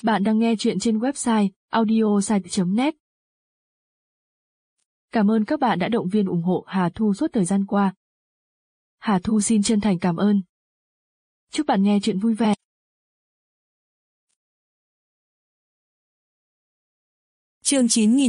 Bạn đang nghe chuyện trên website audiosite.net. Cảm ơn các bạn đã động viên ủng hộ Hà Thu suốt thời gian qua. Hà Thu xin chân thành cảm ơn. Chúc bạn nghe chuyện vui vẻ. Chương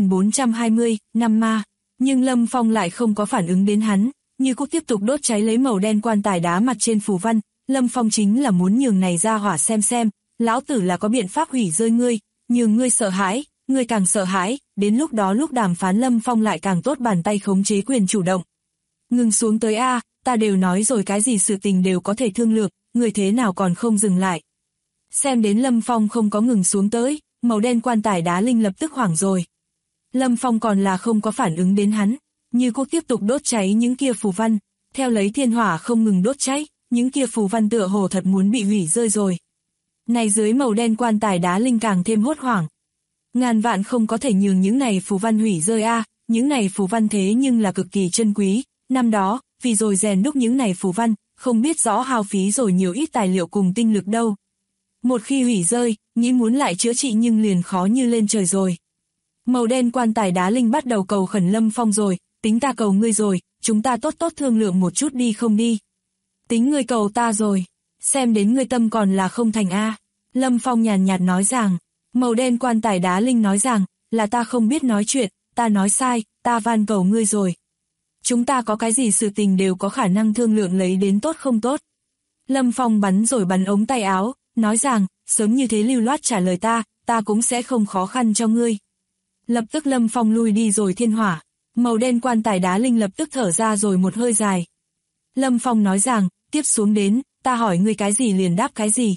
9420, Năm Ma. Nhưng Lâm Phong lại không có phản ứng đến hắn, như cúc tiếp tục đốt cháy lấy màu đen quan tài đá mặt trên phù văn. Lâm Phong chính là muốn nhường này ra hỏa xem, lão tử là có biện pháp hủy rơi ngươi, nhường ngươi sợ hãi, ngươi càng sợ hãi, đến lúc đó lúc đàm phán Lâm Phong lại càng tốt bàn tay khống chế quyền chủ động. Ngừng xuống tới a, ta đều nói rồi cái gì sự tình đều có thể thương lượng, ngươi thế nào còn không dừng lại. Xem đến Lâm Phong không có ngừng xuống tới, màu đen quan tài đá linh lập tức hoảng rồi. Lâm Phong còn là không có phản ứng đến hắn, như cúc tiếp tục đốt cháy những kia phù văn, theo lấy thiên hỏa không ngừng đốt cháy, những kia phù văn tựa hồ thật muốn bị hủy rơi rồi. Này dưới màu đen quan tài đá linh càng thêm hốt hoảng. Ngàn vạn không có thể nhường những này phù văn hủy rơi a, những này phù văn thế nhưng là cực kỳ chân quý, năm đó, vì rồi rèn đúc những này phù văn, không biết rõ hao phí rồi nhiều ít tài liệu cùng tinh lực đâu. Một khi hủy rơi, nghĩ muốn lại chữa trị nhưng liền khó như lên trời rồi. Màu đen quan tài đá linh bắt đầu cầu khẩn Lâm Phong rồi, tính ta cầu ngươi rồi, chúng ta tốt tốt thương lượng một chút đi không đi. Tính ngươi cầu ta rồi, xem đến ngươi tâm còn là không thành a. Lâm Phong nhàn nhạt nói rằng, màu đen quan tài đá linh nói rằng, là ta không biết nói chuyện, ta nói sai, ta van cầu ngươi rồi. Chúng ta có cái gì sự tình đều có khả năng thương lượng lấy đến tốt không tốt. Lâm Phong bắn rồi bắn ống tay áo, nói rằng, sớm như thế lưu loát trả lời ta cũng sẽ không khó khăn cho ngươi. Lập tức Lâm Phong lui đi rồi thiên hỏa, màu đen quan tài đá linh lập tức thở ra rồi một hơi dài. Lâm Phong nói rằng, tiếp xuống đến, ta hỏi ngươi cái gì liền đáp cái gì.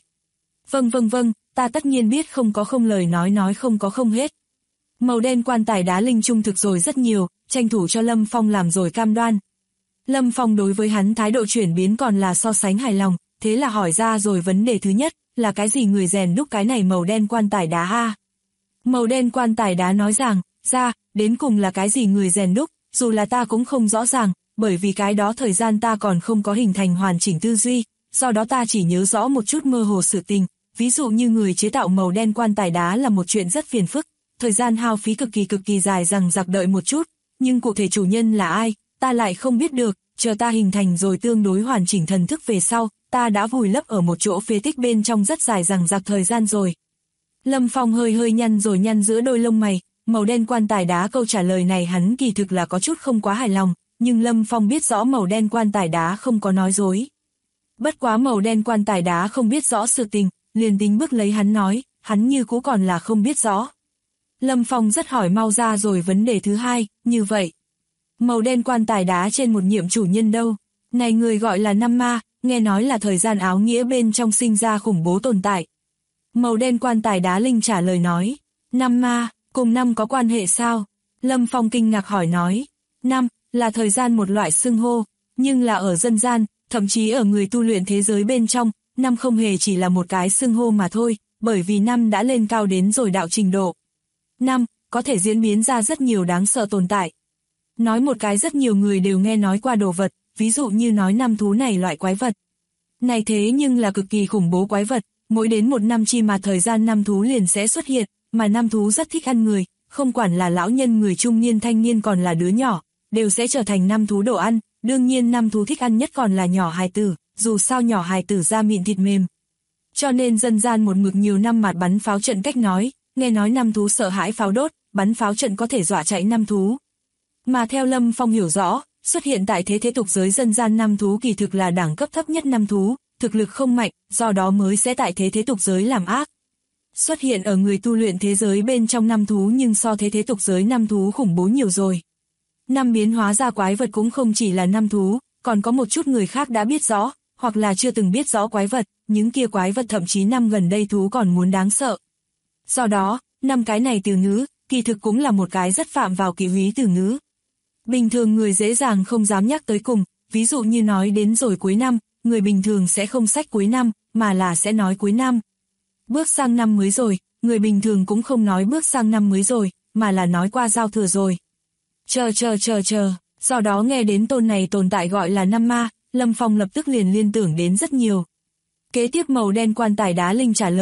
Vâng, ta tất nhiên biết không có không lời nói không có không hết. Màu đen quan tài đá linh trung thực rồi rất nhiều, tranh thủ cho Lâm Phong làm rồi cam đoan. Lâm Phong đối với hắn thái độ chuyển biến còn là so sánh hài lòng, thế là hỏi ra rồi vấn đề thứ nhất, là cái gì người rèn đúc cái này màu đen quan tài đá a? Màu đen quan tài đá nói rằng, đến cùng là cái gì người rèn đúc, dù là ta cũng không rõ ràng, bởi vì cái đó thời gian ta còn không có hình thành hoàn chỉnh tư duy, do đó ta chỉ nhớ rõ một chút mơ hồ sự tình, ví dụ như người chế tạo màu đen quan tài đá là một chuyện rất phiền phức, thời gian hao phí cực kỳ dài rằng giặc đợi một chút, nhưng cụ thể chủ nhân là ai, ta lại không biết được, chờ ta hình thành rồi tương đối hoàn chỉnh thần thức về sau, ta đã vùi lấp ở một chỗ phế tích bên trong rất dài rằng giặc thời gian rồi. Lâm Phong hơi nhăn giữa đôi lông mày, màu đen quan tài đá câu trả lời này hắn kỳ thực là có chút không quá hài lòng, nhưng Lâm Phong biết rõ màu đen quan tài đá không có nói dối. Bất quá màu đen quan tài đá không biết rõ sự tình, liền tính bức lấy hắn nói, hắn như cũ còn là không biết rõ. Lâm Phong rất hỏi mau ra rồi vấn đề thứ hai, như vậy. Màu đen quan tài đá trên một nhiệm chủ nhân đâu? Này người gọi là Năm Ma, nghe nói là thời gian áo nghĩa bên trong sinh ra khủng bố tồn tại. Màu đen quan tài đá linh trả lời nói, Năm Ma, cùng năm có quan hệ sao? Lâm Phong kinh ngạc hỏi nói, năm, là thời gian một loại xưng hô, nhưng là ở dân gian, thậm chí ở người tu luyện thế giới bên trong, năm không hề chỉ là một cái xưng hô mà thôi, bởi vì năm đã lên cao đến rồi đạo trình độ. Năm, có thể diễn biến ra rất nhiều đáng sợ tồn tại. Nói một cái rất nhiều người đều nghe nói qua đồ vật, ví dụ như nói năm thú này loại quái vật. Này thế nhưng là cực kỳ khủng bố quái vật, mỗi đến một năm chi mà thời gian năm thú liền sẽ xuất hiện, mà năm thú rất thích ăn người, không quản là lão nhân người trung niên thanh niên còn là đứa nhỏ, đều sẽ trở thành năm thú đồ ăn, đương nhiên năm thú thích ăn nhất còn là nhỏ hài tử, dù sao nhỏ hài tử da mịn thịt mềm. Cho nên dân gian một mực nhiều năm mạt bắn pháo trận cách nói, nghe nói năm thú sợ hãi pháo đốt, bắn pháo trận có thể dọa chạy năm thú. Mà theo Lâm Phong hiểu rõ, xuất hiện tại thế tục giới dân gian năm thú kỳ thực là đẳng cấp thấp nhất năm thú, thực lực không mạnh, do đó mới sẽ tại thế tục giới làm ác. Xuất hiện ở người tu luyện thế giới bên trong năm thú nhưng so thế tục giới năm thú khủng bố nhiều rồi. Năm biến hóa ra quái vật cũng không chỉ là năm thú, còn có một chút người khác đã biết rõ, hoặc là chưa từng biết rõ quái vật, những kia quái vật thậm chí năm gần đây thú còn muốn đáng sợ. Do đó, năm cái này từ ngữ, kỳ thực cũng là một cái rất phạm vào kỵ húy từ ngữ. Bình thường người dễ dàng không dám nhắc tới cùng, ví dụ như nói đến rồi cuối năm, người bình thường sẽ không xách cuối năm, mà là sẽ nói cuối năm. Bước sang năm mới rồi, người bình thường cũng không nói bước sang năm mới rồi, mà là nói qua giao thừa rồi. Chờ, do đó nghe đến tôn này tồn tại gọi là Năm Ma, Lâm Phong lập tức liền liên tưởng đến rất nhiều. Kế tiếp màu đen quan tài đá linh trả lời,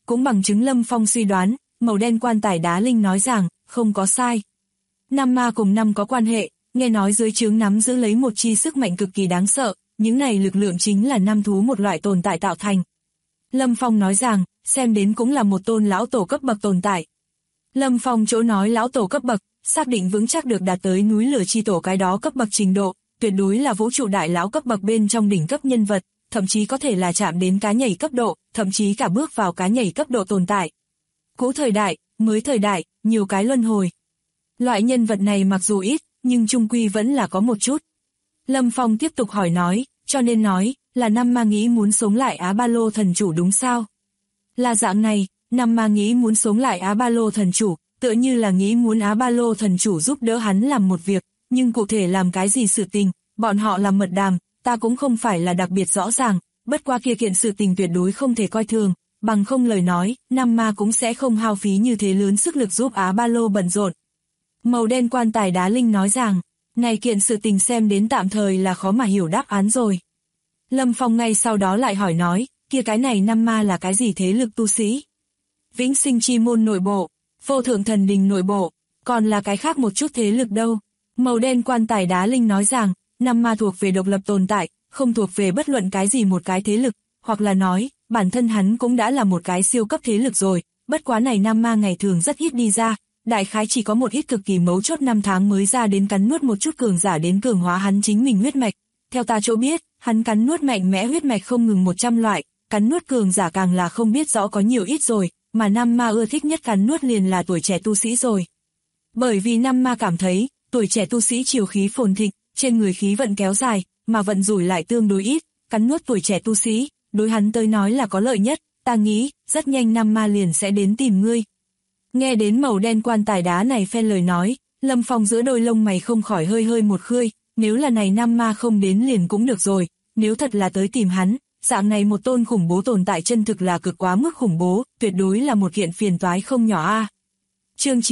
cũng bằng chứng Lâm Phong suy đoán, màu đen quan tài đá linh nói rằng, không có sai. Năm ma cùng năm có quan hệ, nghe nói dưới trướng nắm giữ lấy một chi sức mạnh cực kỳ đáng sợ, những này lực lượng chính là năm thú một loại tồn tại tạo thành. Lâm Phong nói rằng, xem đến cũng là một tôn lão tổ cấp bậc tồn tại. Lâm Phong chỗ nói lão tổ cấp bậc, xác định vững chắc được đạt tới núi lửa chi tổ cái đó cấp bậc trình độ, tuyệt đối là vũ trụ đại lão cấp bậc bên trong đỉnh cấp nhân vật, thậm chí có thể là chạm đến cá nhảy cấp độ, thậm chí cả bước vào cá nhảy cấp độ tồn tại. Cũ thời đại, mới thời đại, nhiều cái luân hồi. Loại nhân vật này mặc dù ít, nhưng chung quy vẫn là có một chút. Lâm Phong tiếp tục hỏi nói, cho nên nói, là năm ma nghĩ muốn sống lại Á Ba Lô thần chủ đúng sao? Là dạng này, năm ma nghĩ muốn sống lại Á Ba Lô thần chủ, tựa như là nghĩ muốn Á Ba Lô thần chủ giúp đỡ hắn làm một việc, nhưng cụ thể làm cái gì sự tình, bọn họ làm mật đàm, ta cũng không phải là đặc biệt rõ ràng, bất qua kia kiện sự tình tuyệt đối không thể coi thường, bằng không lời nói, năm ma cũng sẽ không hao phí như thế lớn sức lực giúp Á Ba Lô bận rộn. Màu đen quan tài đá linh nói rằng, này kiện sự tình xem đến tạm thời là khó mà hiểu đáp án rồi. Lâm Phong ngay sau đó lại hỏi nói, kia cái này năm ma là cái gì thế lực tu sĩ? Vĩnh sinh chi môn nội bộ, vô thượng thần đình nội bộ, còn là cái khác một chút thế lực đâu. Màu đen quan tài đá linh nói rằng, năm ma thuộc về độc lập tồn tại, không thuộc về bất luận cái gì một cái thế lực, hoặc là nói, bản thân hắn cũng đã là một cái siêu cấp thế lực rồi, bất quá này năm ma ngày thường rất ít đi ra, đại khái chỉ có một ít cực kỳ mấu chốt năm tháng mới ra đến cắn nuốt một chút cường giả đến cường hóa hắn chính mình huyết mạch. Theo ta chỗ biết, hắn cắn nuốt mạnh mẽ huyết mạch không ngừng 100 loại, cắn nuốt cường giả càng là không biết rõ có nhiều ít rồi, mà năm ma ưa thích nhất cắn nuốt liền là tuổi trẻ tu sĩ rồi. Bởi vì năm ma cảm thấy, tuổi trẻ tu sĩ chiều khí phồn thịnh, trên người khí vận kéo dài, mà vận rủi lại tương đối ít, cắn nuốt tuổi trẻ tu sĩ, đối hắn tới nói là có lợi nhất, ta nghĩ, rất nhanh năm ma liền sẽ đến tìm ngươi. Nghe đến màu đen quan tài đá này phen lời nói, Lâm Phong giữa đôi lông mày không khỏi hơi hơi một khơi, nếu là này năm ma không đến liền cũng được rồi, nếu thật là tới tìm hắn, dạng này một tôn khủng bố tồn tại chân thực là cực quá mức khủng bố, tuyệt đối là một kiện phiền toái không nhỏ a. Chương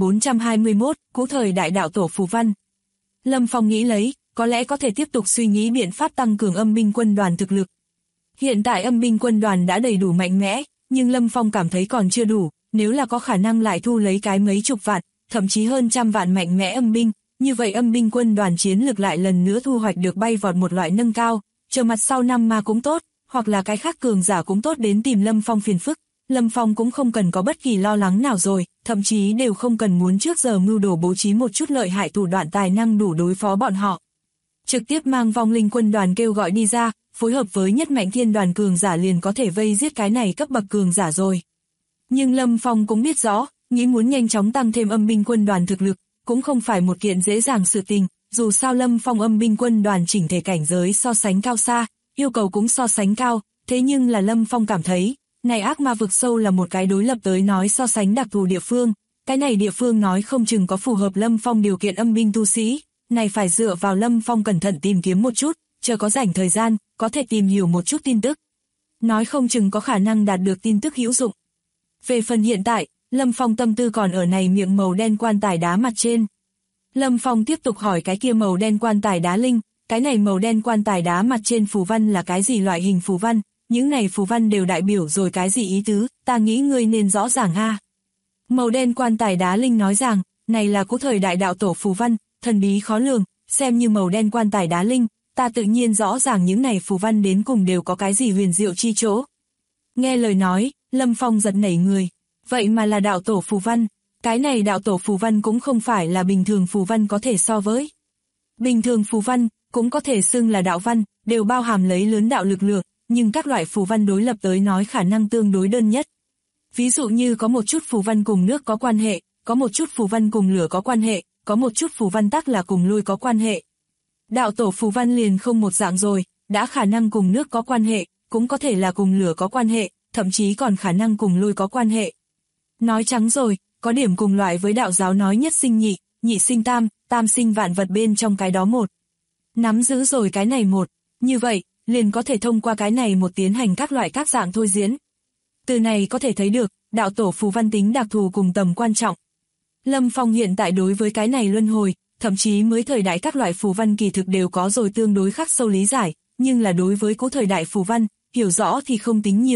9421, Cũ thời đại đạo tổ phù văn. Lâm Phong nghĩ lấy, có lẽ có thể tiếp tục suy nghĩ biện pháp tăng cường âm binh quân đoàn thực lực. Hiện tại âm binh quân đoàn đã đầy đủ mạnh mẽ, nhưng Lâm Phong cảm thấy còn chưa đủ, nếu là có khả năng lại thu lấy cái mấy chục vạn, thậm chí hơn trăm vạn mạnh mẽ âm binh, như vậy âm binh quân đoàn chiến lực lại lần nữa thu hoạch được bay vọt một loại nâng cao, chờ mặt sau năm ma cũng tốt, hoặc là cái khác cường giả cũng tốt đến tìm Lâm Phong phiền phức. Lâm Phong cũng không cần có bất kỳ lo lắng nào rồi, thậm chí đều không cần muốn trước giờ mưu đồ bố trí một chút lợi hại thủ đoạn tài năng đủ đối phó bọn họ. Trực tiếp mang vong linh quân đoàn kêu gọi đi ra, phối hợp với nhất mạnh thiên đoàn cường giả liền có thể vây giết cái này cấp bậc cường giả rồi. Nhưng Lâm Phong cũng biết rõ, nghĩ muốn nhanh chóng tăng thêm âm binh quân đoàn thực lực, cũng không phải một kiện dễ dàng sự tình, dù sao Lâm Phong âm binh quân đoàn chỉnh thể cảnh giới so sánh cao xa, yêu cầu cũng so sánh cao, thế nhưng là Lâm Phong cảm thấy, này ác ma vực sâu là một cái đối lập tới nói so sánh đặc thù địa phương, cái này địa phương nói không chừng có phù hợp Lâm Phong điều kiện âm binh tu sĩ, này phải dựa vào Lâm Phong cẩn thận tìm kiếm một chút, chờ có rảnh thời gian, có thể tìm hiểu một chút tin tức. Nói không chừng có khả năng đạt được tin tức hữu dụng. Về phần hiện tại, Lâm Phong tâm tư còn ở này miệng màu đen quan tài đá mặt trên. Lâm Phong tiếp tục hỏi cái kia màu đen quan tài đá linh, cái này màu đen quan tài đá mặt trên phù văn là cái gì loại hình phù văn, những này phù văn đều đại biểu rồi cái gì ý tứ, ta nghĩ ngươi nên rõ ràng ha. Màu đen quan tài đá linh nói rằng, này là cũ thời đại đạo tổ phù văn, thần bí khó lường, xem như màu đen quan tài đá linh, ta tự nhiên rõ ràng những này phù văn đến cùng đều có cái gì huyền diệu chi chỗ. Nghe lời nói, Lâm Phong giật nảy người, vậy mà là đạo tổ phù văn, cái này đạo tổ phù văn cũng không phải là bình thường phù văn có thể so với. Bình thường phù văn, cũng có thể xưng là đạo văn, đều bao hàm lấy lớn đạo lực lượng, nhưng các loại phù văn đối lập tới nói khả năng tương đối đơn nhất. Ví dụ như có một chút phù văn cùng nước có quan hệ, có một chút phù văn cùng lửa có quan hệ, có một chút phù văn tắc là cùng lôi có quan hệ. Đạo tổ phù văn liền không một dạng rồi, đã khả năng cùng nước có quan hệ, cũng có thể là cùng lửa có quan hệ, thậm chí còn khả năng cùng lôi có quan hệ. Nói trắng rồi, có điểm cùng loại với đạo giáo nói nhất sinh nhị, nhị sinh tam, tam sinh vạn vật bên trong cái đó một. Nắm giữ rồi cái này một, như vậy, liền có thể thông qua cái này một tiến hành các loại các dạng thôi diễn. Từ này có thể thấy được, đạo tổ phù văn tính đặc thù cùng tầm quan trọng. Lâm Phong hiện tại đối với cái này luân hồi, thậm chí mới thời đại các loại phù văn kỳ thực đều có rồi tương đối khắc sâu lý giải, nhưng là đối với cũ thời đại phù văn, hiểu rõ thì không tính nhiều,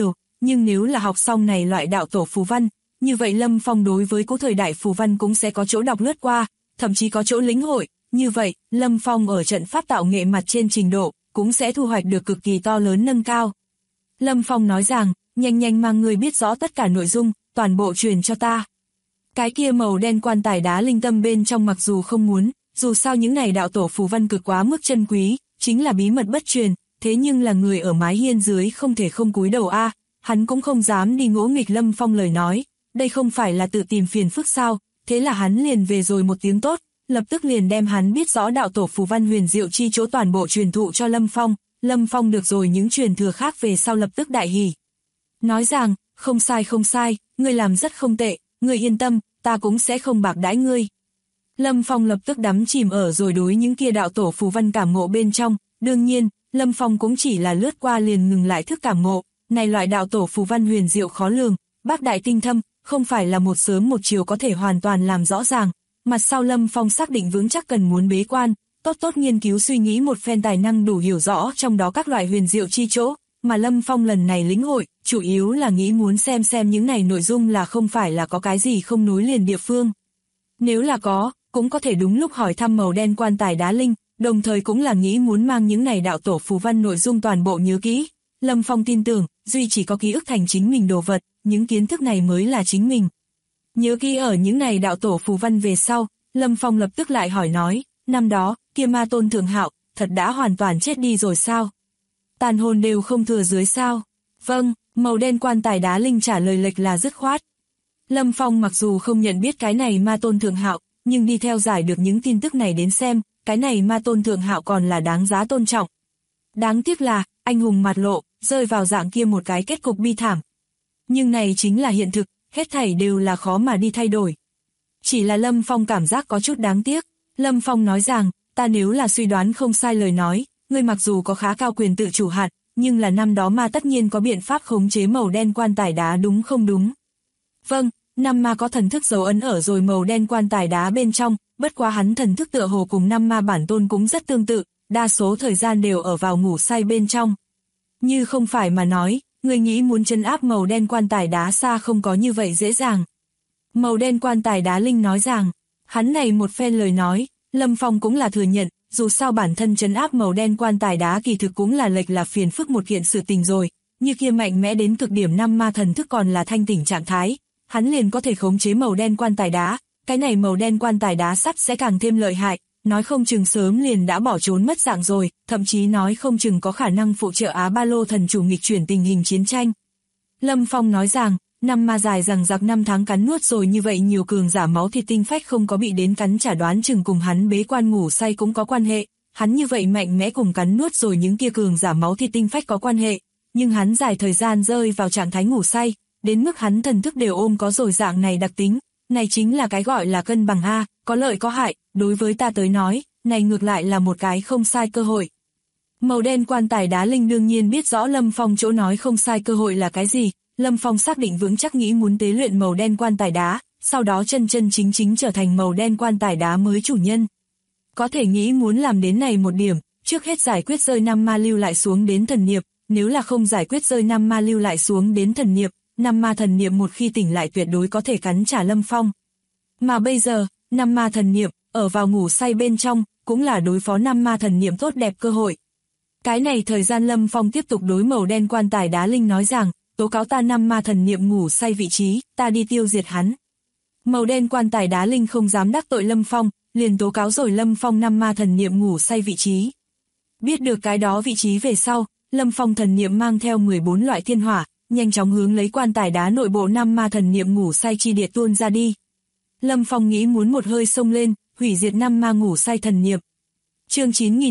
nhưng nếu là học xong này loại đạo tổ phù văn, như vậy Lâm Phong đối với cố thời đại phù văn cũng sẽ có chỗ đọc lướt qua, thậm chí có chỗ lĩnh hội, như vậy, Lâm Phong ở trận pháp tạo nghệ mặt trên trình độ, cũng sẽ thu hoạch được cực kỳ to lớn nâng cao. Lâm Phong nói rằng, nhanh nhanh mang người biết rõ tất cả nội dung, toàn bộ truyền cho ta. Cái kia màu đen quan tài đá linh tâm bên trong mặc dù không muốn, dù sao những này đạo tổ phù văn cực quá mức chân quý, chính là bí mật bất truyền, thế nhưng là người ở mái hiên dưới không thể không cúi đầu a, hắn cũng không dám đi ngỗ nghịch Lâm Phong lời nói, đây không phải là tự tìm phiền phức sao, thế là hắn liền về rồi một tiếng tốt, lập tức liền đem hắn biết rõ đạo tổ phù văn huyền diệu chi chỗ toàn bộ truyền thụ cho Lâm Phong được rồi những truyền thừa khác về sau lập tức đại hỉ. Nói rằng, không sai, ngươi làm rất không tệ, ngươi yên tâm, ta cũng sẽ không bạc đãi ngươi. Lâm Phong lập tức đắm chìm ở rồi đối những kia đạo tổ phù văn cảm ngộ bên trong, đương nhiên, Lâm Phong cũng chỉ là lướt qua liền ngừng lại thức cảm ngộ, này loại đạo tổ phù văn huyền diệu khó lường, bác đại tinh thâm, không phải là một sớm một chiều có thể hoàn toàn làm rõ ràng. Mặt sau Lâm Phong xác định vững chắc cần muốn bế quan, tốt nghiên cứu suy nghĩ một phen tài năng đủ hiểu rõ trong đó các loại huyền diệu chi chỗ, mà Lâm Phong lần này lĩnh hội, chủ yếu là nghĩ muốn xem những này nội dung là không phải là có cái gì không nối liền địa phương. Nếu là có, cũng có thể đúng lúc hỏi thăm màu đen quan tài đá linh, đồng thời cũng là nghĩ muốn mang những này đạo tổ phù văn nội dung toàn bộ nhớ kỹ. Lâm Phong tin tưởng, duy chỉ có ký ức thành chính mình đồ vật, những kiến thức này mới là chính mình. Nhớ kỹ ở những này đạo tổ phù văn về sau, Lâm Phong lập tức lại hỏi nói, năm đó, kia ma tôn Thượng Hạo, thật đã hoàn toàn chết đi rồi sao? Tàn hồn đều không thừa dưới sao? Vâng, màu đen quan tài đá linh trả lời lệch là dứt khoát. Lâm Phong mặc dù không nhận biết cái này ma tôn Thượng Hạo, nhưng đi theo giải được những tin tức này đến xem, cái này ma tôn Thượng Hạo còn là đáng giá tôn trọng. Đáng tiếc là, anh hùng mặt lộ, rơi vào dạng kia một cái kết cục bi thảm. Nhưng này chính là hiện thực, hết thảy đều là khó mà đi thay đổi. Chỉ là Lâm Phong cảm giác có chút đáng tiếc. Lâm Phong nói rằng, ta nếu là suy đoán không sai lời nói, ngươi mặc dù có khá cao quyền tự chủ hạn, nhưng là năm đó ma tất nhiên có biện pháp khống chế màu đen quan tài đá đúng không đúng? Vâng, năm ma có thần thức dấu ấn ở rồi màu đen quan tài đá bên trong, bất quá hắn thần thức tựa hồ cùng năm ma bản tôn cũng rất tương tự, đa số thời gian đều ở vào ngủ say bên trong. Như không phải mà nói, người nghĩ muốn trấn áp màu đen quan tài đá xa không có như vậy dễ dàng. Màu đen quan tài đá linh nói rằng, hắn này một phen lời nói, Lâm Phong cũng là thừa nhận, dù sao bản thân trấn áp màu đen quan tài đá kỳ thực cũng là lệch là phiền phức một kiện sự tình rồi, như kia mạnh mẽ đến cực điểm năm ma thần thức còn là thanh tỉnh trạng thái, hắn liền có thể khống chế màu đen quan tài đá, cái này màu đen quan tài đá sắt sẽ càng thêm lợi hại, nói không chừng sớm liền đã bỏ trốn mất dạng rồi, thậm chí nói không chừng có khả năng phụ trợ Á Ba Lô thần chủ nghịch chuyển tình hình chiến tranh. Lâm Phong nói rằng, năm ma dài rằng giặc 5 tháng cắn nuốt rồi như vậy nhiều cường giả máu thịt tinh phách không có bị đến cắn trả đoán chừng cùng hắn bế quan ngủ say cũng có quan hệ, hắn như vậy mạnh mẽ cùng cắn nuốt rồi những kia cường giả máu thịt tinh phách có quan hệ, nhưng hắn dài thời gian rơi vào trạng thái ngủ say, đến mức hắn thần thức đều ôm có rồi dạng này đặc tính, này chính là cái gọi là cân bằng a, có lợi có hại, đối với ta tới nói, này ngược lại là một cái không sai cơ hội. Màu đen quan tài đá linh đương nhiên biết rõ Lâm Phong chỗ nói không sai cơ hội là cái gì, Lâm Phong xác định vững chắc nghĩ muốn tế luyện màu đen quan tài đá, sau đó chân chính trở thành màu đen quan tài đá mới chủ nhân. Có thể nghĩ muốn làm đến này một điểm, trước hết giải quyết rơi năm ma lưu lại xuống đến thần niệm, nếu là không giải quyết rơi năm ma lưu lại xuống đến thần niệm, năm ma thần niệm một khi tỉnh lại tuyệt đối có thể cắn trả Lâm Phong. Mà bây giờ, năm ma thần niệm, ở vào ngủ say bên trong, cũng là đối phó năm ma thần niệm tốt đẹp cơ hội. Cái này thời gian Lâm Phong tiếp tục đối màu đen quan tài đá linh nói rằng, tố cáo ta năm ma thần niệm ngủ say vị trí, ta đi tiêu diệt hắn. Màu đen quan tài đá linh không dám đắc tội Lâm Phong, liền tố cáo rồi Lâm Phong năm ma thần niệm ngủ say vị trí. Biết được cái đó vị trí về sau, Lâm Phong thần niệm mang theo 14 loại thiên hỏa, nhanh chóng hướng lấy quan tài đá nội bộ năm ma thần niệm ngủ say chi địa tuôn ra đi. Lâm Phong nghĩ muốn một hơi xông lên, hủy diệt năm ma ngủ say thần niệm. Chương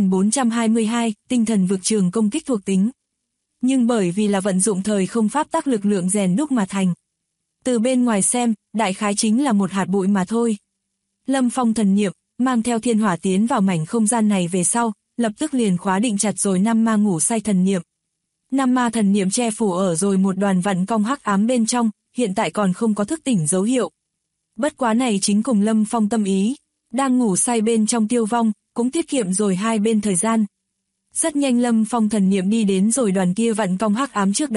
9422, tinh thần vực trường công kích thuộc tính. Nhưng bởi vì là vận dụng thời không pháp tắc lực lượng rèn đúc mà thành. Từ bên ngoài xem, đại khái chính là một hạt bụi mà thôi. Lâm Phong thần niệm, mang theo thiên hỏa tiến vào mảnh không gian này về sau, lập tức liền khóa định chặt rồi năm ma ngủ say thần niệm. Năm ma thần niệm che phủ ở rồi một đoàn vặn cong hắc ám bên trong, hiện tại còn không có thức tỉnh dấu hiệu. Bất quá này chính cùng Lâm Phong tâm ý, đang ngủ say bên trong tiêu vong, cũng tiết kiệm rồi hai bên thời gian. Rất nhanh Lâm Phong thần niệm đi đến rồi đoàn kia vặn cong hắc ám trước đó,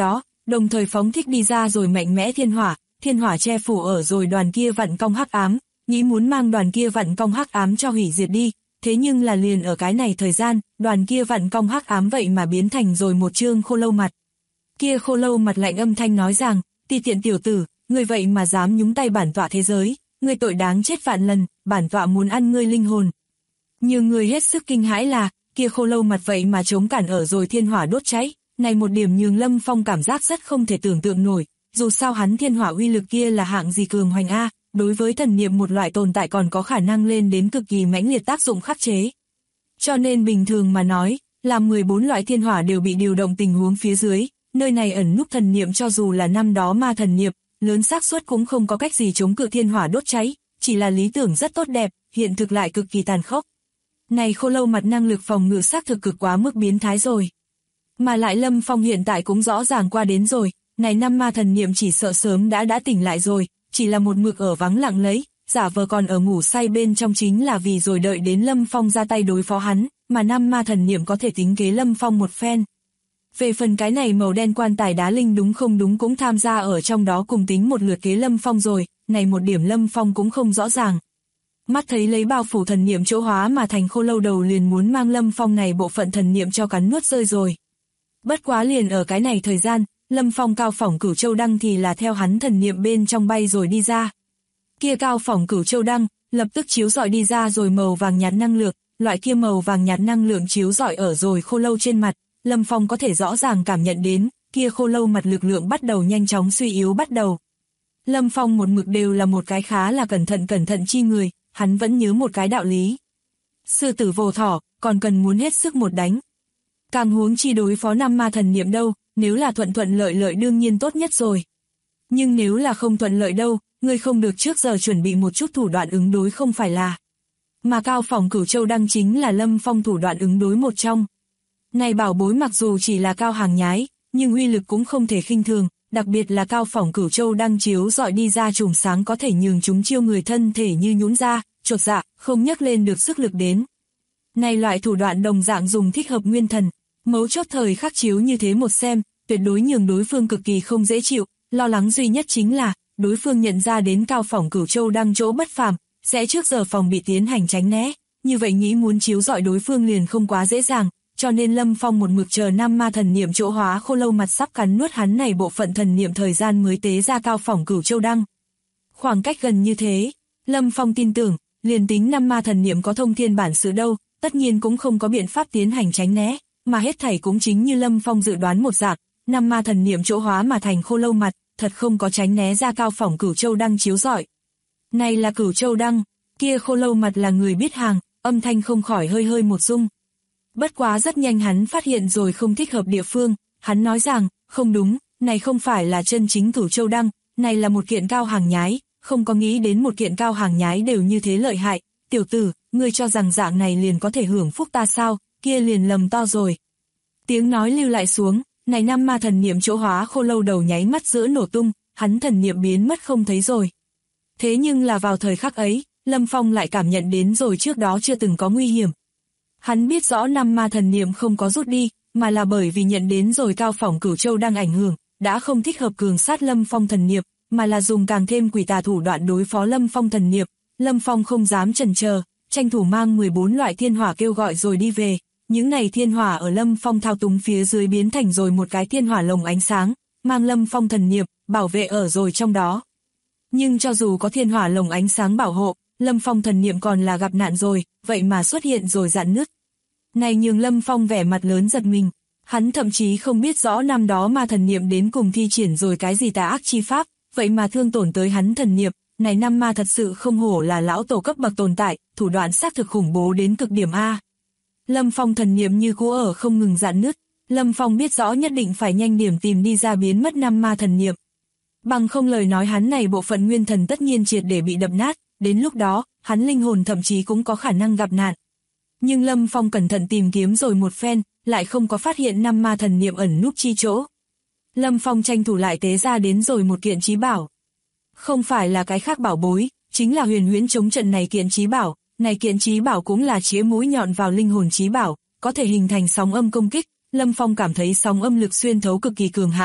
đồng thời phóng thích đi ra rồi mạnh mẽ thiên hỏa che phủ ở rồi đoàn kia vặn cong hắc ám, nghĩ muốn mang đoàn kia vặn cong hắc ám cho hủy diệt đi, thế nhưng là liền ở cái này thời gian, đoàn kia vặn cong hắc ám vậy mà biến thành rồi một trương khô lâu mặt. Kia khô lâu mặt lạnh âm thanh nói rằng, ti tiện tiểu tử, ngươi vậy mà dám nhúng tay bản tọa thế giới, ngươi tội đáng chết vạn lần, bản tọa muốn ăn ngươi linh hồn. Nhiều người hết sức kinh hãi là, kia khô lâu mặt vậy mà chống cản ở rồi thiên hỏa đốt cháy, này một điểm nhường Lâm Phong cảm giác rất không thể tưởng tượng nổi, dù sao hắn thiên hỏa uy lực kia là hạng gì cường hoành a, đối với thần niệm một loại tồn tại còn có khả năng lên đến cực kỳ mãnh liệt tác dụng khắc chế. Cho nên bình thường mà nói, làm 14 loại thiên hỏa đều bị điều động tình huống phía dưới, nơi này ẩn núp thần niệm cho dù là năm đó ma thần niệm, lớn xác suất cũng không có cách gì chống cự thiên hỏa đốt cháy, chỉ là lý tưởng rất tốt đẹp, hiện thực lại cực kỳ tàn khốc. Này khô lâu mặt năng lực phòng ngự xác thực cực quá mức biến thái rồi. Mà lại Lâm Phong hiện tại cũng rõ ràng qua đến rồi, này năm ma thần niệm chỉ sợ sớm đã tỉnh lại rồi, chỉ là một mực ở vắng lặng lấy, giả vờ còn ở ngủ say bên trong chính là vì rồi đợi đến Lâm Phong ra tay đối phó hắn, mà năm ma thần niệm có thể tính kế Lâm Phong một phen. Về phần cái này màu đen quan tài đá linh đúng không đúng cũng tham gia ở trong đó cùng tính một lượt kế Lâm Phong rồi, này một điểm Lâm Phong cũng không rõ ràng. Mắt thấy lấy bao phủ thần niệm chỗ hóa mà thành khô lâu đầu liền muốn mang Lâm Phong này bộ phận thần niệm cho cắn nuốt rơi rồi. Bất quá liền ở cái này thời gian, Lâm Phong cao phỏng cửu châu đăng thì là theo hắn thần niệm bên trong bay rồi đi ra. Kia cao phỏng cửu châu đăng, lập tức chiếu rọi đi ra rồi màu vàng nhạt năng lượng, loại kia màu vàng nhạt năng lượng chiếu rọi ở rồi khô lâu trên mặt, Lâm Phong có thể rõ ràng cảm nhận đến, kia khô lâu mặt lực lượng bắt đầu nhanh chóng suy yếu bắt đầu. Lâm Phong một mực đều là một cái khá là cẩn thận chi người, hắn vẫn nhớ một cái đạo lý. Sư tử vồ thỏ, còn cần muốn hết sức một đánh. Càng huống chi đối phó năm ma thần niệm đâu, nếu là thuận lợi đương nhiên tốt nhất rồi. Nhưng nếu là không thuận lợi đâu, ngươi không được trước giờ chuẩn bị một chút thủ đoạn ứng đối không phải là. Mà cao phỏng cửu châu đăng chính là Lâm Phong thủ đoạn ứng đối một trong. Này bảo bối mặc dù chỉ là cao hàng nhái, nhưng uy lực cũng không thể khinh thường, đặc biệt là cao phỏng cửu châu đăng chiếu dọi đi ra chùm sáng có thể nhường chúng chiêu người thân thể như nhũn ra, chột dạ, không nhấc lên được sức lực đến. Này loại thủ đoạn đồng dạng dùng thích hợp nguyên thần, mấu chốt thời khắc chiếu như thế một xem, tuyệt đối nhường đối phương cực kỳ không dễ chịu, lo lắng duy nhất chính là, đối phương nhận ra đến cao phỏng cửu châu đăng chỗ bất phàm, sẽ trước giờ phòng bị tiến hành tránh né, như vậy nghĩ muốn chiếu dọi đối phương liền không quá dễ dàng, cho nên Lâm Phong một mực chờ năm ma thần niệm chỗ hóa khô lâu mặt sắp cắn nuốt hắn này bộ phận thần niệm thời gian mới tế ra cao phỏng cửu châu đăng. Khoảng cách gần như thế, Lâm Phong tin tưởng, liền tính năm ma thần niệm có thông thiên bản sự đâu, tất nhiên cũng không có biện pháp tiến hành tránh né, mà hết thảy cũng chính như Lâm Phong dự đoán một dạng, năm ma thần niệm chỗ hóa mà thành khô lâu mặt, thật không có tránh né ra cao phỏng cửu châu đăng chiếu rọi. Này là cửu châu đăng, kia khô lâu mặt là người biết hàng, âm thanh không khỏi hơi một rung. Bất quá rất nhanh hắn phát hiện rồi không thích hợp địa phương, hắn nói rằng, không đúng, này không phải là chân chính cửu châu đăng, này là một kiện cao hàng nhái, không có nghĩ đến một kiện cao hàng nhái đều như thế lợi hại, tiểu tử, ngươi cho rằng dạng này liền có thể hưởng phúc ta sao, kia liền lầm to rồi. Tiếng nói lưu lại xuống, này năm ma thần niệm chỗ hóa khô lâu đầu nháy mắt giữa nổ tung, hắn thần niệm biến mất không thấy rồi. Thế nhưng là vào thời khắc ấy, Lâm Phong lại cảm nhận đến rồi trước đó chưa từng có nguy hiểm. Hắn biết rõ năm ma thần niệm không có rút đi, mà là bởi vì nhận đến rồi cao phỏng cửu châu đang ảnh hưởng, đã không thích hợp cường sát Lâm Phong thần niệm, mà là dùng càng thêm quỷ tà thủ đoạn đối phó Lâm Phong thần niệm. Lâm Phong không dám chần chờ, tranh thủ mang 14 loại thiên hỏa kêu gọi rồi đi về. Những này thiên hỏa ở Lâm Phong thao túng phía dưới biến thành rồi một cái thiên hỏa lồng ánh sáng, mang Lâm Phong thần niệm, bảo vệ ở rồi trong đó. Nhưng cho dù có thiên hỏa lồng ánh sáng bảo hộ, Lâm Phong thần niệm còn là gặp nạn rồi, vậy mà xuất hiện rồi rạn nứt. Này nhường Lâm Phong vẻ mặt lớn giật mình, hắn thậm chí không biết rõ năm đó ma thần niệm đến cùng thi triển rồi cái gì tà ác chi pháp, vậy mà thương tổn tới hắn thần niệm, này năm ma thật sự không hổ là lão tổ cấp bậc tồn tại, thủ đoạn xác thực khủng bố đến cực điểm A. Lâm Phong thần niệm như cũ ở không ngừng rạn nứt, Lâm Phong biết rõ nhất định phải nhanh điểm tìm đi ra biến mất năm ma thần niệm. Bằng không lời nói hắn này bộ phận nguyên thần tất nhiên triệt để bị đập nát, đến lúc đó, hắn linh hồn thậm chí cũng có khả năng gặp nạn. Nhưng Lâm Phong cẩn thận tìm kiếm rồi một phen, lại không có phát hiện năm ma thần niệm ẩn núp chi chỗ. Lâm Phong tranh thủ lại tế ra đến rồi một kiện chí bảo. Không phải là cái khác bảo bối, chính là huyền huyễn chống trận này kiện chí bảo. Này kiện chí bảo cũng là chĩa mũi nhọn vào linh hồn chí bảo, có thể hình thành sóng âm công kích. Lâm Phong cảm thấy sóng âm lực xuyên thấu cực kỳ cường hãn,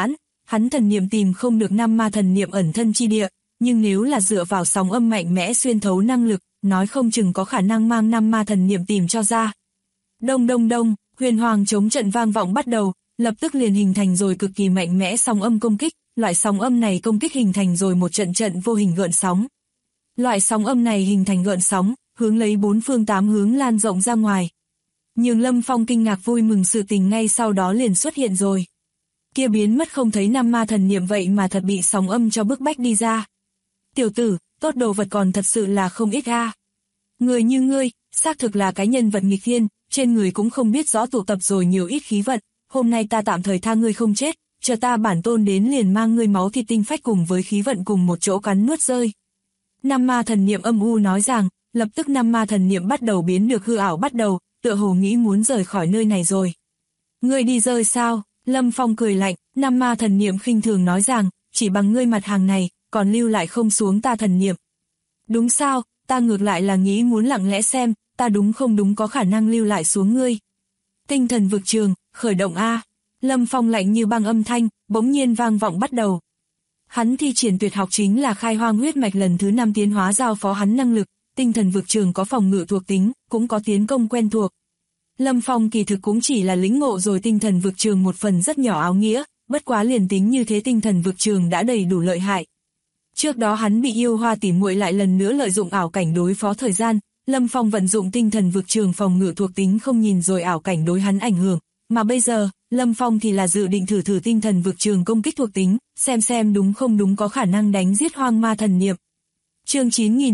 hắn thần niệm tìm không được nam ma thần niệm ẩn thân chi địa, nhưng nếu là dựa vào sóng âm mạnh mẽ xuyên thấu năng lực, nói không chừng có khả năng mang nam ma thần niệm tìm cho ra. Đông đông đông, huyền hoàng chống trận vang vọng bắt đầu, lập tức liền hình thành rồi cực kỳ mạnh mẽ sóng âm công kích, loại sóng âm này công kích hình thành rồi một trận trận vô hình gợn sóng. Loại sóng âm này hình thành gợn sóng, hướng lấy bốn phương tám hướng lan rộng ra ngoài. Nhưng Lâm Phong kinh ngạc vui mừng sự tình ngay sau đó liền xuất hiện rồi. Kia biến mất không thấy nam ma thần niệm vậy mà thật bị sóng âm cho bức bách đi ra. Tiểu tử, tốt đồ vật còn thật sự là không ít a. Người như ngươi, xác thực là cái nhân vật nghịch thiên, trên người cũng không biết rõ tụ tập rồi nhiều ít khí vận, hôm nay ta tạm thời tha ngươi không chết, chờ ta bản tôn đến liền mang ngươi máu thịt tinh phách cùng với khí vận cùng một chỗ cắn nuốt rơi. Nam ma thần niệm âm u nói rằng, lập tức nam ma thần niệm bắt đầu biến được hư ảo bắt đầu, tựa hồ nghĩ muốn rời khỏi nơi này rồi. Ngươi đi rơi sao? Lâm Phong cười lạnh, nam ma thần niệm khinh thường nói rằng, chỉ bằng ngươi mặt hàng này, còn lưu lại không xuống ta thần niệm. Đúng sao, ta ngược lại là nghĩ muốn lặng lẽ xem, ta đúng không đúng có khả năng lưu lại xuống ngươi. Tinh thần vực trường, khởi động A. Lâm Phong lạnh như băng âm thanh, bỗng nhiên vang vọng bắt đầu. Hắn thi triển tuyệt học chính là khai hoang huyết mạch lần thứ 5 tiến hóa giao phó hắn năng lực, tinh thần vực trường có phòng ngự thuộc tính, cũng có tiến công quen thuộc. Lâm Phong kỳ thực cũng chỉ là lĩnh ngộ rồi tinh thần vực trường một phần rất nhỏ áo nghĩa, bất quá liền tính như thế tinh thần vực trường đã đầy đủ lợi hại. Trước đó hắn bị yêu hoa tỉ muội lại lần nữa lợi dụng ảo cảnh đối phó thời gian, Lâm Phong vận dụng tinh thần vực trường phòng ngự thuộc tính không nhìn rồi ảo cảnh đối hắn ảnh hưởng, mà bây giờ, Lâm Phong thì là dự định thử tinh thần vực trường công kích thuộc tính, xem đúng không đúng có khả năng đánh giết hoang ma thần niệm. Chương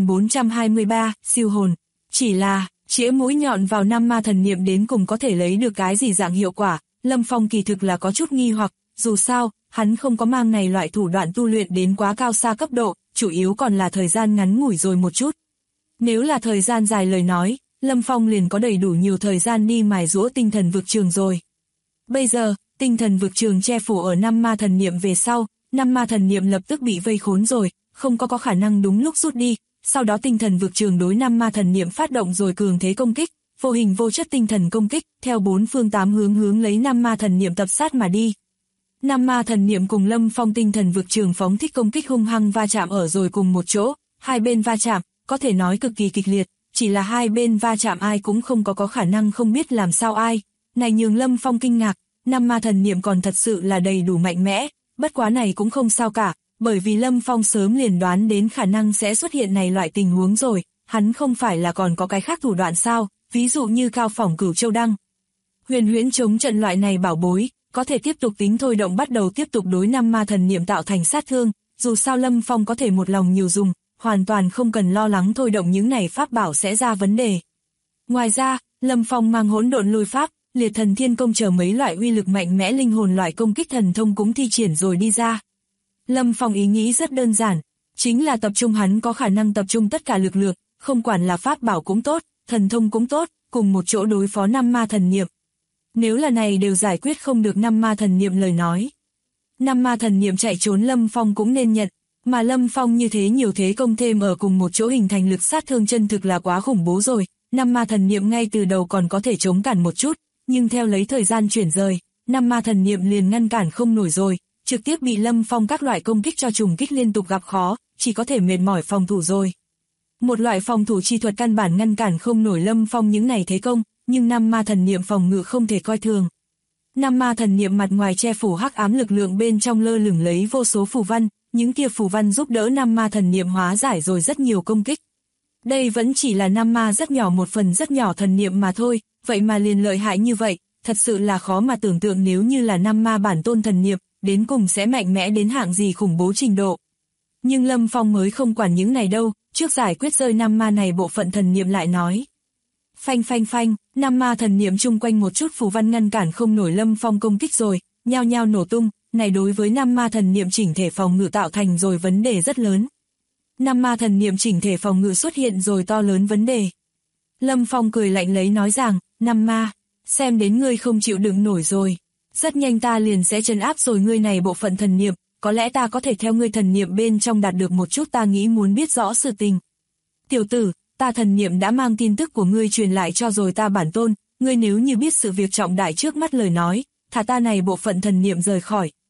9423, siêu hồn, chỉ là chĩa mũi nhọn vào nam ma thần niệm đến cùng có thể lấy được cái gì dạng hiệu quả, Lâm Phong kỳ thực là có chút nghi hoặc, dù sao, hắn không có mang này loại thủ đoạn tu luyện đến quá cao xa cấp độ, chủ yếu còn là thời gian ngắn ngủi rồi một chút. Nếu là thời gian dài lời nói, Lâm Phong liền có đầy đủ nhiều thời gian đi mài giũa tinh thần vực trường rồi. Bây giờ, tinh thần vực trường che phủ ở năm ma thần niệm về sau, năm ma thần niệm lập tức bị vây khốn rồi, không có khả năng đúng lúc rút đi, sau đó tinh thần vực trường đối năm ma thần niệm phát động rồi cường thế công kích, vô hình vô chất tinh thần công kích, theo bốn phương tám hướng lấy năm ma thần niệm tập sát mà đi. Năm ma thần niệm cùng Lâm Phong tinh thần vực trường phóng thích công kích hung hăng va chạm ở rồi cùng một chỗ, hai bên va chạm, có thể nói cực kỳ kịch liệt, chỉ là hai bên va chạm ai cũng không có khả năng không biết làm sao ai. Này nhường Lâm Phong kinh ngạc, năm ma thần niệm còn thật sự là đầy đủ mạnh mẽ, bất quá này cũng không sao cả, bởi vì Lâm Phong sớm liền đoán đến khả năng sẽ xuất hiện này loại tình huống rồi, hắn không phải là còn có cái khác thủ đoạn sao, ví dụ như cao phỏng cửu châu đăng. Huyền huyễn chống trận loại này bảo bối, có thể tiếp tục tính thôi động bắt đầu tiếp tục đối năm ma thần niệm tạo thành sát thương, dù sao Lâm Phong có thể một lòng nhiều dùng, hoàn toàn không cần lo lắng thôi động những này pháp bảo sẽ ra vấn đề. Ngoài ra, Lâm Phong mang hỗn độn lôi pháp, liệt thần thiên công chờ mấy loại uy lực mạnh mẽ linh hồn loại công kích thần thông cũng thi triển rồi đi ra. Lâm Phong ý nghĩ rất đơn giản, chính là tập trung hắn có khả năng tập trung tất cả lực lượng, không quản là pháp bảo cũng tốt, thần thông cũng tốt, cùng một chỗ đối phó năm ma thần niệm. Nếu là này đều giải quyết không được năm ma thần niệm lời nói. Năm ma thần niệm chạy trốn Lâm Phong cũng nên nhận, mà Lâm Phong như thế nhiều thế công thêm ở cùng một chỗ hình thành lực sát thương chân thực là quá khủng bố rồi, năm ma thần niệm ngay từ đầu còn có thể chống cản một chút, nhưng theo lấy thời gian chuyển rời, năm ma thần niệm liền ngăn cản không nổi rồi, trực tiếp bị Lâm Phong các loại công kích cho trùng kích liên tục gặp khó, chỉ có thể mệt mỏi phòng thủ rồi. Một loại phòng thủ chi thuật căn bản ngăn cản không nổi Lâm Phong những này thế công, nhưng năm ma thần niệm phòng ngự không thể coi thường. Năm ma thần niệm mặt ngoài che phủ hắc ám lực lượng bên trong lơ lửng lấy vô số phù văn, những kia phù văn giúp đỡ năm ma thần niệm hóa giải rồi rất nhiều công kích. Đây vẫn chỉ là năm ma rất nhỏ một phần rất nhỏ thần niệm mà thôi, vậy mà liền lợi hại như vậy, thật sự là khó mà tưởng tượng nếu như là năm ma bản tôn thần niệm, đến cùng sẽ mạnh mẽ đến hạng gì khủng bố trình độ. Nhưng Lâm Phong mới không quản những này đâu, trước giải quyết rơi năm ma này bộ phận thần niệm lại nói. Phanh phanh phanh, năm ma thần niệm chung quanh một chút phù văn ngăn cản không nổi Lâm Phong công kích rồi, nhao nhao nổ tung, này đối với năm ma thần niệm chỉnh thể phòng ngự tạo thành rồi vấn đề rất lớn. Năm ma thần niệm chỉnh thể phòng ngự xuất hiện rồi to lớn vấn đề. Lâm Phong cười lạnh lấy nói rằng, năm ma, xem đến ngươi không chịu đựng nổi rồi. Rất nhanh ta liền sẽ trấn áp rồi ngươi này bộ phận thần niệm, có lẽ ta có thể theo ngươi thần niệm bên trong đạt được một chút ta nghĩ muốn biết rõ sự tình. Tiểu tử, ta thần niệm đã mang tin tức của ngươi truyền lại cho rồi ta bản tôn, ngươi nếu như biết sự việc trọng đại trước mắt lời nói, thả ta này bộ phận thần niệm rời khỏi,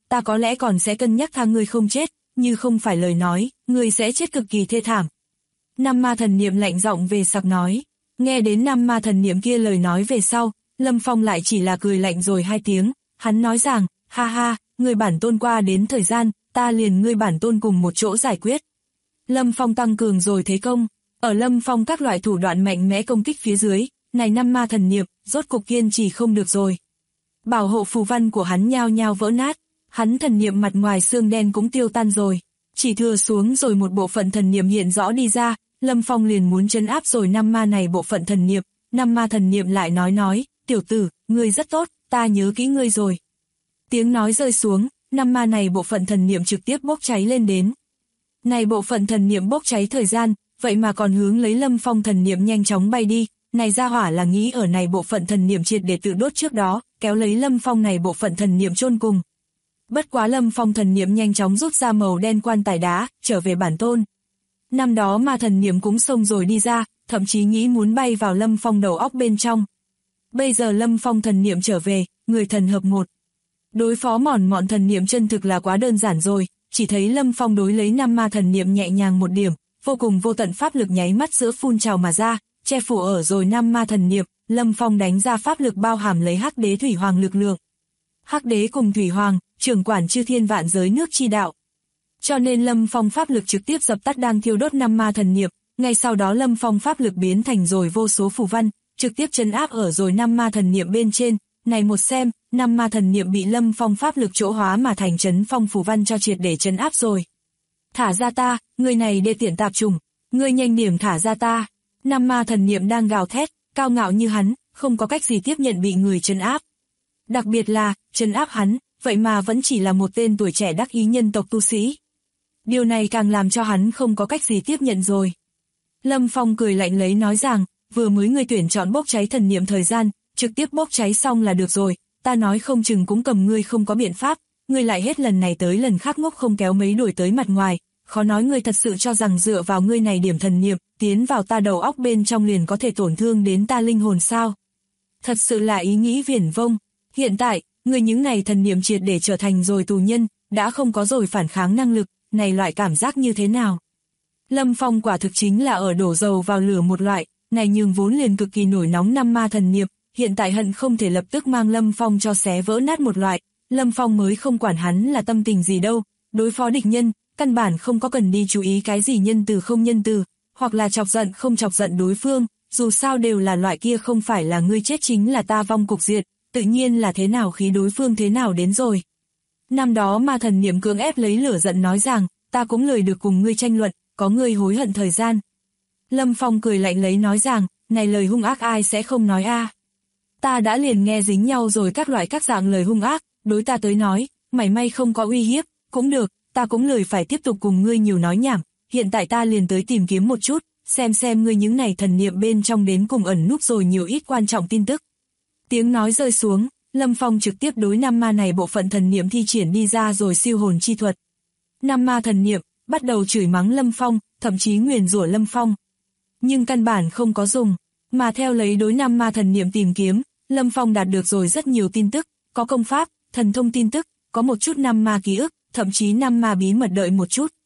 ta có lẽ còn sẽ cân nhắc tha ngươi không chết, như không phải lời nói, ngươi sẽ chết cực kỳ thê thảm. Năm ma thần niệm lạnh giọng về sặc nói. Nghe đến năm ma thần niệm kia lời nói về sau, Lâm Phong lại chỉ là cười lạnh rồi 2 tiếng, hắn nói rằng, ha ha, ngươi bản tôn qua đến thời gian, ta liền ngươi bản tôn cùng một chỗ giải quyết. Lâm Phong tăng cường rồi thế công, ở Lâm Phong các loại thủ đoạn mạnh mẽ công kích phía dưới, này năm ma thần niệm, rốt cục kiên trì không được rồi. Bảo hộ phù văn của hắn nhao nhao vỡ nát, hắn thần niệm mặt ngoài xương đen cũng tiêu tan rồi, chỉ thừa xuống rồi một bộ phận thần niệm hiện rõ đi ra, Lâm Phong liền muốn trấn áp rồi năm ma này bộ phận thần niệm, năm ma thần niệm lại nói, tiểu tử, ngươi rất tốt, ta nhớ kỹ ngươi rồi. Tiếng nói rơi xuống, năm ma này bộ phận thần niệm trực tiếp bốc cháy lên đến. Này bộ phận thần niệm bốc cháy thời gian, vậy mà còn hướng lấy Lâm Phong thần niệm nhanh chóng bay đi, này ra hỏa là nghĩ ở này bộ phận thần niệm triệt để tự đốt trước đó, kéo lấy Lâm Phong này bộ phận thần niệm chôn cùng. Bất quá Lâm Phong thần niệm nhanh chóng rút ra màu đen quan tài đá, trở về bản tôn. Năm đó ma thần niệm cũng xông rồi đi ra, thậm chí nghĩ muốn bay vào Lâm Phong đầu óc bên trong. Bây giờ Lâm Phong thần niệm trở về, người thần hợp một. Đối phó mọn thần niệm chân thực là quá đơn giản rồi, chỉ thấy Lâm Phong đối lấy năm ma thần niệm nhẹ nhàng một điểm, vô cùng vô tận pháp lực nháy mắt giữa phun trào mà ra, che phủ ở rồi năm ma thần niệm, Lâm Phong đánh ra pháp lực bao hàm lấy Hắc Đế Thủy Hoàng lực lượng. Hắc Đế cùng Thủy Hoàng, trưởng quản chư thiên vạn giới nước chi đạo. Cho nên Lâm Phong pháp lực trực tiếp dập tắt đang thiêu đốt năm ma thần niệm, ngay sau đó Lâm Phong pháp lực biến thành rồi vô số phù văn, trực tiếp trấn áp ở rồi năm ma thần niệm bên trên. Này một xem, năm ma thần niệm bị Lâm Phong pháp lực chỗ hóa mà thành trấn phong phù văn cho triệt để trấn áp rồi. Thả ra ta, người này đê tiện tạp trùng, ngươi nhanh điểm thả ra ta. Năm ma thần niệm đang gào thét, cao ngạo như hắn, không có cách gì tiếp nhận bị người trấn áp. Đặc biệt là, trấn áp hắn, vậy mà vẫn chỉ là một tên tuổi trẻ đắc ý nhân tộc tu sĩ. Điều này càng làm cho hắn không có cách gì tiếp nhận rồi. Lâm Phong cười lạnh lấy nói rằng, vừa mới ngươi tuyển chọn bốc cháy thần niệm thời gian, trực tiếp bốc cháy xong là được rồi, ta nói không chừng cũng cầm ngươi không có biện pháp, ngươi lại hết lần này tới lần khác ngốc không kéo mấy đuổi tới mặt ngoài, khó nói ngươi thật sự cho rằng dựa vào ngươi này điểm thần niệm, tiến vào ta đầu óc bên trong liền có thể tổn thương đến ta linh hồn sao. Thật sự là ý nghĩ viển vông, hiện tại, ngươi những này thần niệm triệt để trở thành rồi tù nhân, đã không có rồi phản kháng năng lực, này loại cảm giác như thế nào? Lâm Phong quả thực chính là ở đổ dầu vào lửa một loại, này nhường vốn liền cực kỳ nổi nóng năm ma thần niệm, hiện tại hận không thể lập tức mang Lâm Phong cho xé vỡ nát một loại, Lâm Phong mới không quản hắn là tâm tình gì đâu, đối phó địch nhân, căn bản không có cần đi chú ý cái gì nhân từ không nhân từ, hoặc là chọc giận không chọc giận đối phương, dù sao đều là loại kia không phải là ngươi chết chính là ta vong cục diệt, tự nhiên là thế nào khí đối phương thế nào đến rồi. Năm đó ma thần niệm cưỡng ép lấy lửa giận nói rằng, ta cũng lười được cùng ngươi tranh luận, có ngươi hối hận thời gian. Lâm Phong cười lạnh lấy nói rằng, này lời hung ác ai sẽ không nói a? Ta đã liền nghe dính nhau rồi các loại các dạng lời hung ác, đối ta tới nói, mảy may không có uy hiếp, cũng được, ta cũng lười phải tiếp tục cùng ngươi nhiều nói nhảm, hiện tại ta liền tới tìm kiếm một chút, xem ngươi những này thần niệm bên trong đến cùng ẩn núp rồi nhiều ít quan trọng tin tức. Tiếng nói rơi xuống, Lâm Phong trực tiếp đối năm ma này bộ phận thần niệm thi triển đi ra rồi siêu hồn chi thuật. Năm ma thần niệm bắt đầu chửi mắng Lâm Phong, thậm chí nguyền rủa Lâm Phong. Nhưng căn bản không có dùng, mà theo lấy đối năm ma thần niệm tìm kiếm, Lâm Phong đạt được rồi rất nhiều tin tức, có công pháp, thần thông tin tức, có một chút năm ma ký ức, thậm chí năm ma bí mật đợi một chút.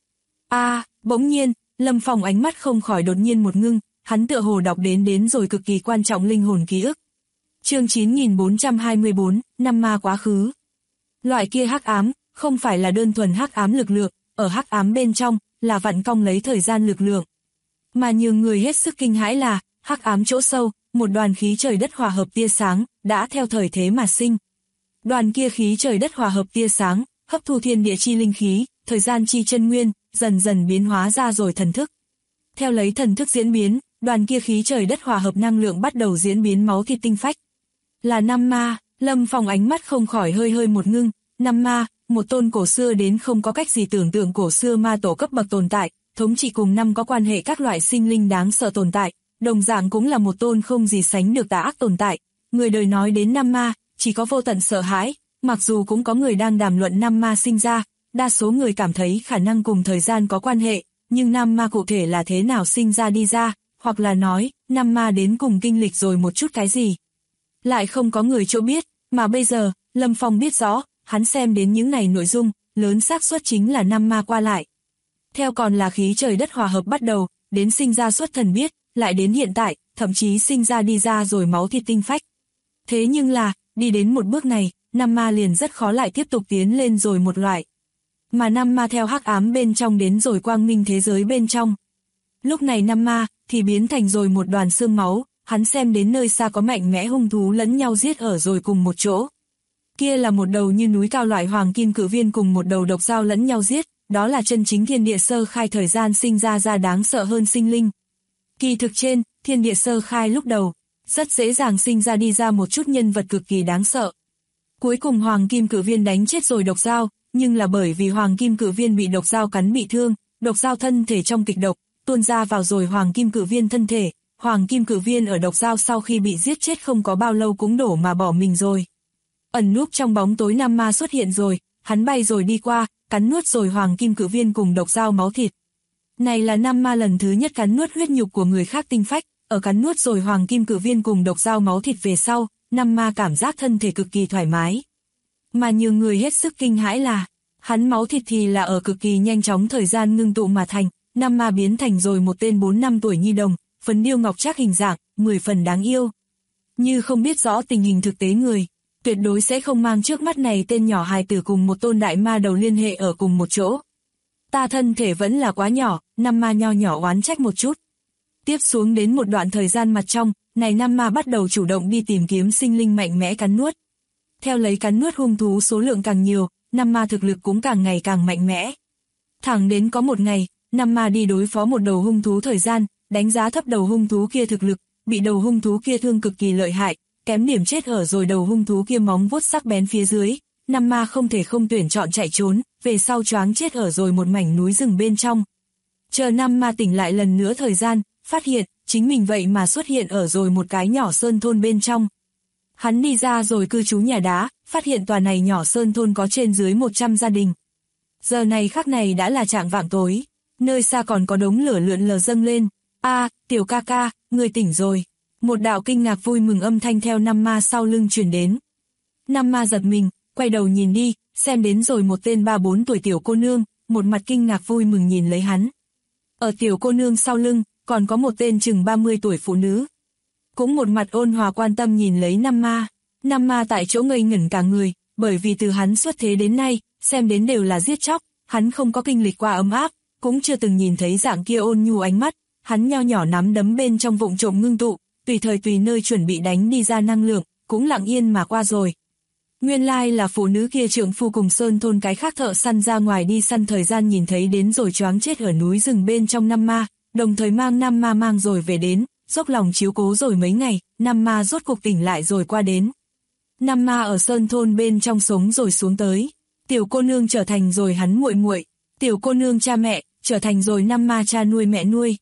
Bỗng nhiên, Lâm Phong ánh mắt không khỏi đột nhiên một ngưng, hắn tựa hồ đọc đến rồi cực kỳ quan trọng linh hồn ký ức. Chương 9424, năm ma quá khứ. Loại kia hắc ám, không phải là đơn thuần hắc ám lực lượng, ở hắc ám bên trong, là vặn cong lấy thời gian lực lượng. Mà nhường người hết sức kinh hãi là, hắc ám chỗ sâu, một đoàn khí trời đất hòa hợp tia sáng, đã theo thời thế mà sinh. Đoàn kia khí trời đất hòa hợp tia sáng, hấp thu thiên địa chi linh khí, thời gian chi chân nguyên, dần dần biến hóa ra rồi thần thức. Theo lấy thần thức diễn biến, đoàn kia khí trời đất hòa hợp năng lượng bắt đầu diễn biến máu thịt tinh phách. Là năm ma, Lâm Phong ánh mắt không khỏi hơi một ngưng, năm ma, một tôn cổ xưa đến không có cách gì tưởng tượng cổ xưa ma tổ cấp bậc tồn tại, thống trị cùng năm có quan hệ các loại sinh linh đáng sợ tồn tại, đồng dạng cũng là một tôn không gì sánh được tà ác tồn tại. Người đời nói đến năm ma, chỉ có vô tận sợ hãi, mặc dù cũng có người đang đàm luận năm ma sinh ra, đa số người cảm thấy khả năng cùng thời gian có quan hệ, nhưng năm ma cụ thể là thế nào sinh ra đi ra, hoặc là nói, năm ma đến cùng kinh lịch rồi một chút cái gì. Lại không có người chỗ biết, mà bây giờ, Lâm Phong biết rõ, hắn xem đến những này nội dung, lớn xác suất chính là năm ma qua lại. Theo còn là khí trời đất hòa hợp bắt đầu, đến sinh ra xuất thần biết, lại đến hiện tại, thậm chí sinh ra đi ra rồi máu thịt tinh phách. Thế nhưng là, đi đến một bước này, năm ma liền rất khó lại tiếp tục tiến lên rồi một loại. Mà năm ma theo hắc ám bên trong đến rồi quang minh thế giới bên trong. Lúc này năm ma, thì biến thành rồi một đoàn xương máu, hắn xem đến nơi xa có mạnh mẽ hung thú lẫn nhau giết ở rồi cùng một chỗ. Kia là một đầu như núi cao loại hoàng kim cự viên cùng một đầu độc dao lẫn nhau giết, đó là chân chính thiên địa sơ khai thời gian sinh ra đáng sợ hơn sinh linh. Kỳ thực trên, thiên địa sơ khai lúc đầu, rất dễ dàng sinh ra đi ra một chút nhân vật cực kỳ đáng sợ. Cuối cùng hoàng kim cự viên đánh chết rồi độc dao, nhưng là bởi vì hoàng kim cự viên bị độc dao cắn bị thương, độc dao thân thể trong kịch độc, tuôn ra vào rồi hoàng kim cự viên thân thể, hoàng kim cự viên ở độc dao sau khi bị giết chết không có bao lâu cũng đổ mà bỏ mình rồi. Ẩn núp trong bóng tối năm ma xuất hiện rồi, hắn bay rồi đi qua, cắn nuốt rồi hoàng kim cự viên cùng độc dao máu thịt. Này là năm ma lần thứ nhất cắn nuốt huyết nhục của người khác tinh phách, ở cắn nuốt rồi hoàng kim cự viên cùng độc dao máu thịt về sau, năm ma cảm giác thân thể cực kỳ thoải mái. Mà nhiều người hết sức kinh hãi là, hắn máu thịt thì là ở cực kỳ nhanh chóng thời gian ngưng tụ mà thành, năm ma biến thành rồi một tên 4 năm tuổi nhi đồng, phấn điêu ngọc trác hình dạng, 10 phần đáng yêu. Như không biết rõ tình hình thực tế người, tuyệt đối sẽ không mang trước mắt này tên nhỏ hài tử cùng một tôn đại ma đầu liên hệ ở cùng một chỗ. Ta thân thể vẫn là quá nhỏ, năm ma nho nhỏ oán trách một chút. Tiếp xuống đến một đoạn thời gian mặt trong, này năm ma bắt đầu chủ động đi tìm kiếm sinh linh mạnh mẽ cắn nuốt. Theo lấy cắn nuốt hung thú số lượng càng nhiều, năm ma thực lực cũng càng ngày càng mạnh mẽ. Thẳng đến có một ngày, năm ma đi đối phó một đầu hung thú thời gian, đánh giá thấp đầu hung thú kia thực lực, bị đầu hung thú kia thương cực kỳ lợi hại, kém điểm chết ở rồi đầu hung thú kia móng vuốt sắc bén phía dưới. Năm ma không thể không tuyển chọn chạy trốn, về sau choáng chết ở rồi một mảnh núi rừng bên trong. Chờ năm ma tỉnh lại lần nữa thời gian, phát hiện, chính mình vậy mà xuất hiện ở rồi một cái nhỏ sơn thôn bên trong. Hắn đi ra rồi cư trú nhà đá, phát hiện tòa này nhỏ sơn thôn có trên dưới 100 gia đình. Giờ này khắc này đã là trạng vạng tối, nơi xa còn có đống lửa lượn lờ dâng lên. Tiểu ca ca, người tỉnh rồi. Một đạo kinh ngạc vui mừng âm thanh theo năm ma sau lưng truyền đến. Năm ma giật mình, quay đầu nhìn đi, xem đến rồi một tên 3-4 tuổi tiểu cô nương, một mặt kinh ngạc vui mừng nhìn lấy hắn. Ở tiểu cô nương sau lưng, còn có một tên chừng 30 tuổi phụ nữ. Cũng một mặt ôn hòa quan tâm nhìn lấy năm ma. Năm ma tại chỗ ngây ngẩn cả người, bởi vì từ hắn xuất thế đến nay, xem đến đều là giết chóc, hắn không có kinh lịch qua ấm áp, cũng chưa từng nhìn thấy dạng kia ôn nhu ánh mắt, hắn nho nhỏ nắm đấm bên trong vụng trộm ngưng tụ, tùy thời tùy nơi chuẩn bị đánh đi ra năng lượng, cũng lặng yên mà qua rồi. Nguyên lai là phụ nữ kia trượng phu cùng sơn thôn cái khác thợ săn ra ngoài đi săn thời gian nhìn thấy đến rồi choáng chết ở núi rừng bên trong năm ma, đồng thời mang năm ma mang rồi về đến, dốc lòng chiếu cố rồi mấy ngày, năm ma rốt cuộc tỉnh lại rồi qua đến. Năm ma ở sơn thôn bên trong sống rồi xuống tới, tiểu cô nương trở thành rồi hắn muội muội, tiểu cô nương cha mẹ, trở thành rồi năm ma cha nuôi mẹ nuôi.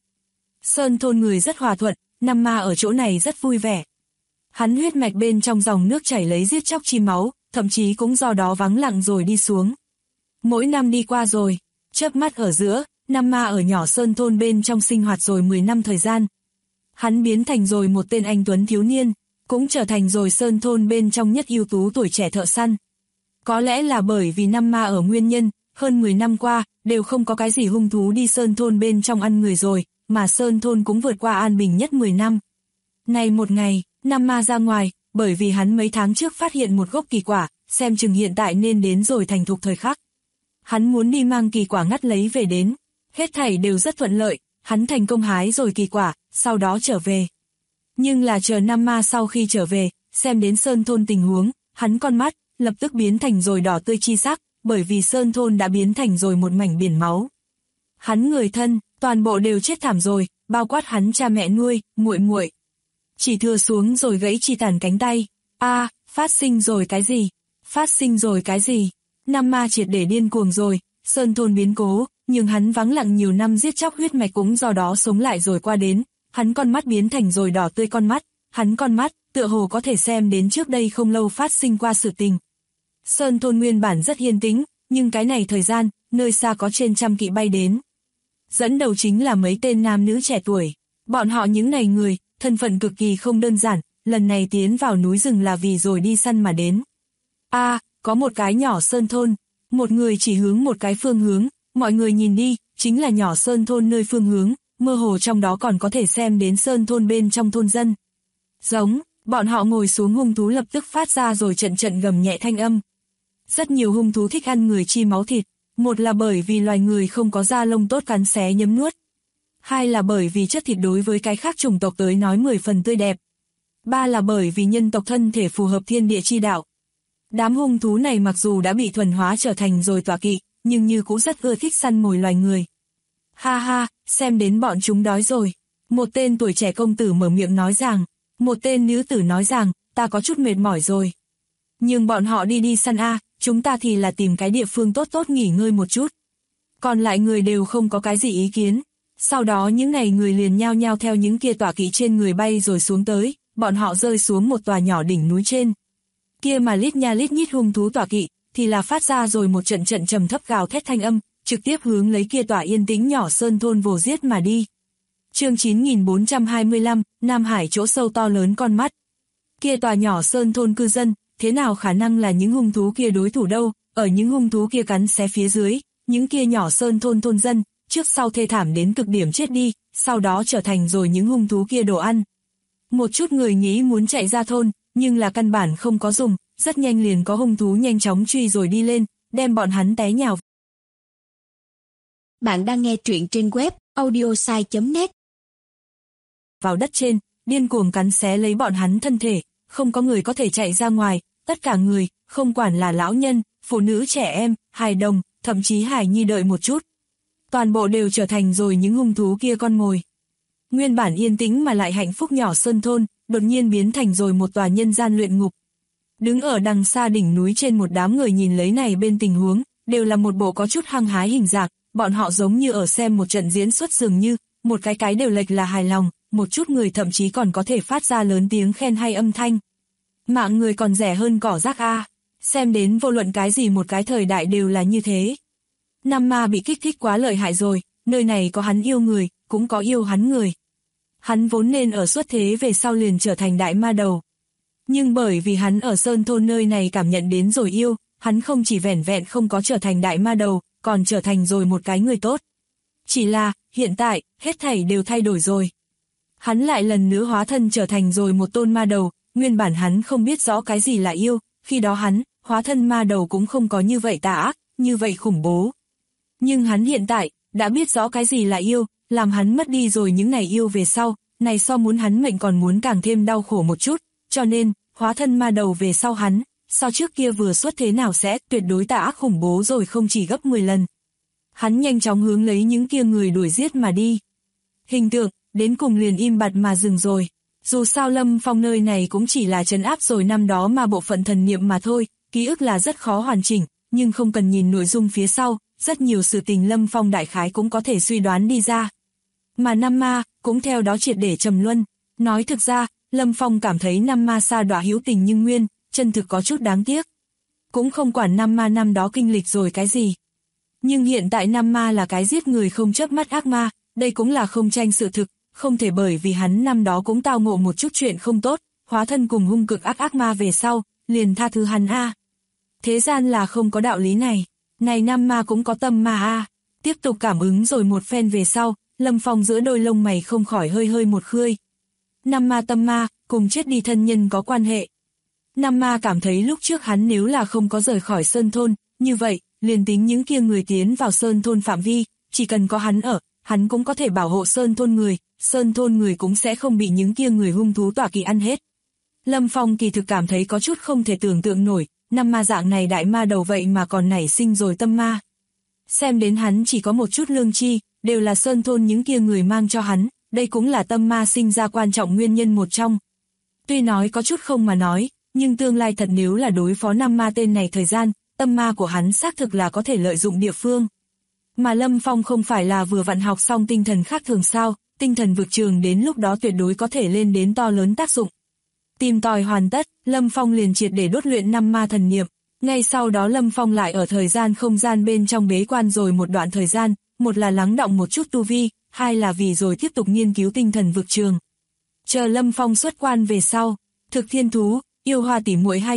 Sơn thôn người rất hòa thuận, năm ma ở chỗ này rất vui vẻ. Hắn huyết mạch bên trong dòng nước chảy lấy giết chóc chi máu, thậm chí cũng do đó vắng lặng rồi đi xuống. Mỗi năm đi qua rồi, chớp mắt ở giữa, năm ma ở nhỏ sơn thôn bên trong sinh hoạt rồi 10 năm thời gian. Hắn biến thành rồi một tên anh tuấn thiếu niên, cũng trở thành rồi sơn thôn bên trong nhất ưu tú tuổi trẻ thợ săn. Có lẽ là bởi vì năm ma ở nguyên nhân, hơn 10 năm qua, đều không có cái gì hung thú đi sơn thôn bên trong ăn người rồi, mà sơn thôn cũng vượt qua an bình nhất 10 năm. Này một ngày, năm ma ra ngoài, bởi vì hắn mấy tháng trước phát hiện một gốc kỳ quả, xem chừng hiện tại nên đến rồi thành thục thời khắc. Hắn muốn đi mang kỳ quả ngắt lấy về đến, hết thảy đều rất thuận lợi, hắn thành công hái rồi kỳ quả, sau đó trở về. Nhưng là chờ năm ma sau khi trở về, xem đến sơn thôn tình huống, hắn con mắt, lập tức biến thành rồi đỏ tươi chi sắc, bởi vì sơn thôn đã biến thành rồi một mảnh biển máu. Hắn người thân, toàn bộ đều chết thảm rồi, bao quát hắn cha mẹ nuôi, muội muội. Chỉ thừa xuống rồi gãy chi tàn cánh tay. Phát sinh rồi cái gì? Phát sinh rồi cái gì? Năm ma triệt để điên cuồng rồi, sơn thôn biến cố, nhưng hắn vắng lặng nhiều năm giết chóc huyết mạch cũng do đó sống lại rồi qua đến, hắn con mắt biến thành rồi đỏ tươi con mắt, hắn con mắt, tựa hồ có thể xem đến trước đây không lâu phát sinh qua sự tình. Sơn thôn nguyên bản rất yên tĩnh, nhưng cái này thời gian, nơi xa có trên trăm kỵ bay đến. Dẫn đầu chính là mấy tên nam nữ trẻ tuổi, bọn họ những này người, thân phận cực kỳ không đơn giản, lần này tiến vào núi rừng là vì rồi đi săn mà đến. có một cái nhỏ sơn thôn, một người chỉ hướng một cái phương hướng, mọi người nhìn đi, chính là nhỏ sơn thôn nơi phương hướng, mơ hồ trong đó còn có thể xem đến sơn thôn bên trong thôn dân. Giống, bọn họ ngồi xuống hung thú lập tức phát ra rồi trận trận gầm nhẹ thanh âm. Rất nhiều hung thú thích ăn người chi máu thịt, một là bởi vì loài người không có da lông tốt cắn xé nhấm nuốt. Hai là bởi vì chất thịt đối với cái khác chủng tộc tới nói 10 phần tươi đẹp. Ba là bởi vì nhân tộc thân thể phù hợp thiên địa chi đạo. Đám hung thú này mặc dù đã bị thuần hóa trở thành rồi tọa kỵ, nhưng như cũng rất ưa thích săn mồi loài người. Ha ha, xem đến bọn chúng đói rồi. Một tên tuổi trẻ công tử mở miệng nói rằng, một tên nữ tử nói rằng, ta có chút mệt mỏi rồi. Nhưng bọn họ đi săn chúng ta thì là tìm cái địa phương tốt tốt nghỉ ngơi một chút. Còn lại người đều không có cái gì ý kiến. Sau đó những này người liền nhao nhao theo những kia tọa kỵ trên người bay rồi xuống tới, bọn họ rơi xuống một tòa nhỏ đỉnh núi trên. Kia mà lít nha lít nhít hung thú tọa kỵ, thì là phát ra rồi một trận trận trầm thấp gào thét thanh âm, trực tiếp hướng lấy kia tòa yên tĩnh nhỏ sơn thôn vồ giết mà đi. Chương 9425, Nam Hải chỗ sâu to lớn con mắt. Kia tòa nhỏ sơn thôn cư dân, thế nào khả năng là những hung thú kia đối thủ đâu, ở những hung thú kia cắn xé phía dưới, những kia nhỏ sơn thôn thôn dân, trước sau thê thảm đến cực điểm chết đi, sau đó trở thành rồi những hung thú kia đồ ăn. Một chút người nghĩ muốn chạy ra thôn, nhưng là căn bản không có dùng, rất nhanh liền có hung thú nhanh chóng truy rồi đi lên, đem bọn hắn té nhào. Bạn đang nghe truyện trên web audiosai.net. Vào đất trên, điên cuồng cắn xé lấy bọn hắn thân thể, không có người có thể chạy ra ngoài, tất cả người, không quản là lão nhân, phụ nữ trẻ em, hài đồng, thậm chí hài nhi đợi một chút. Toàn bộ đều trở thành rồi những hung thú kia con mồi. Nguyên bản yên tĩnh mà lại hạnh phúc nhỏ sơn thôn, đột nhiên biến thành rồi một tòa nhân gian luyện ngục. Đứng ở đằng xa đỉnh núi trên một đám người nhìn lấy này bên tình huống, đều là một bộ có chút hăng hái hình dạng, bọn họ giống như ở xem một trận diễn xuất dường như, một cái đều lệch là hài lòng, một chút người thậm chí còn có thể phát ra lớn tiếng khen hay âm thanh. Mạng người còn rẻ hơn cỏ rác xem đến vô luận cái gì một cái thời đại đều là như thế. Nam Ma bị kích thích quá lợi hại rồi, nơi này có hắn yêu người, cũng có yêu hắn người. Hắn vốn nên ở xuất thế về sau liền trở thành đại ma đầu. Nhưng bởi vì hắn ở sơn thôn nơi này cảm nhận đến rồi yêu, hắn không chỉ vẻn vẹn không có trở thành đại ma đầu, còn trở thành rồi một cái người tốt. Chỉ là, hiện tại, hết thảy đều thay đổi rồi. Hắn lại lần nữa hóa thân trở thành rồi một tôn ma đầu, nguyên bản hắn không biết rõ cái gì là yêu, khi đó hắn, hóa thân ma đầu cũng không có như vậy tà ác, như vậy khủng bố. Nhưng hắn hiện tại, đã biết rõ cái gì là yêu, làm hắn mất đi rồi những này yêu về sau, này so muốn hắn mệnh còn muốn càng thêm đau khổ một chút, cho nên, hóa thân ma đầu về sau hắn, so trước kia vừa xuất thế nào sẽ tuyệt đối tà ác khủng bố rồi không chỉ gấp 10 lần. Hắn nhanh chóng hướng lấy những kia người đuổi giết mà đi. Hình tượng, đến cùng liền im bặt mà dừng rồi. Dù sao Lâm Phong nơi này cũng chỉ là trấn áp rồi năm đó mà bộ phận thần niệm mà thôi, ký ức là rất khó hoàn chỉnh, nhưng không cần nhìn nội dung phía sau, rất nhiều sự tình Lâm Phong đại khái cũng có thể suy đoán đi ra. Mà Nam Ma, cũng theo đó triệt để trầm luân. Nói thực ra, Lâm Phong cảm thấy Nam Ma sa đọa hữu tình nhưng nguyên, chân thực có chút đáng tiếc. Cũng không quản Nam Ma năm đó kinh lịch rồi cái gì. Nhưng hiện tại Nam Ma là cái giết người không chớp mắt ác ma, đây cũng là không tranh sự thực, không thể bởi vì hắn năm đó cũng tao ngộ một chút chuyện không tốt, hóa thân cùng hung cực ác ma về sau, liền tha thứ hắn Thế gian là không có đạo lý này, này Nam Ma cũng có tâm ma Tiếp tục cảm ứng rồi một phen về sau, Lâm Phong giữa đôi lông mày không khỏi hơi một khơi. Nam Ma tâm ma, cùng chết đi thân nhân có quan hệ. Nam Ma cảm thấy lúc trước hắn nếu là không có rời khỏi sơn thôn, như vậy, liền tính những kia người tiến vào sơn thôn phạm vi, chỉ cần có hắn ở, hắn cũng có thể bảo hộ sơn thôn người cũng sẽ không bị những kia người hung thú tọa kỵ ăn hết. Lâm Phong kỳ thực cảm thấy có chút không thể tưởng tượng nổi, Nam Ma dạng này đại ma đầu vậy mà còn nảy sinh rồi tâm ma. Xem đến hắn chỉ có một chút lương tri, đều là sơn thôn những kia người mang cho hắn, đây cũng là tâm ma sinh ra quan trọng nguyên nhân một trong. Tuy nói có chút không mà nói, nhưng tương lai thật nếu là đối phó Nam Ma tên này thời gian, tâm ma của hắn xác thực là có thể lợi dụng địa phương. Mà Lâm Phong không phải là vừa vặn học xong tinh thần khác thường sao, tinh thần vực trường đến lúc đó tuyệt đối có thể lên đến to lớn tác dụng. Tìm tòi hoàn tất, Lâm Phong liền triệt để đốt luyện 5 ma thần niệm. Ngay sau đó Lâm Phong lại ở thời gian không gian bên trong bế quan rồi một đoạn thời gian, một là lắng đọng một chút tu vi, hai là vì rồi tiếp tục nghiên cứu tinh thần vực trường. Chờ Lâm Phong xuất quan về sau, Thực Thiên Thú, Yêu Hoa tỷ muội hai người,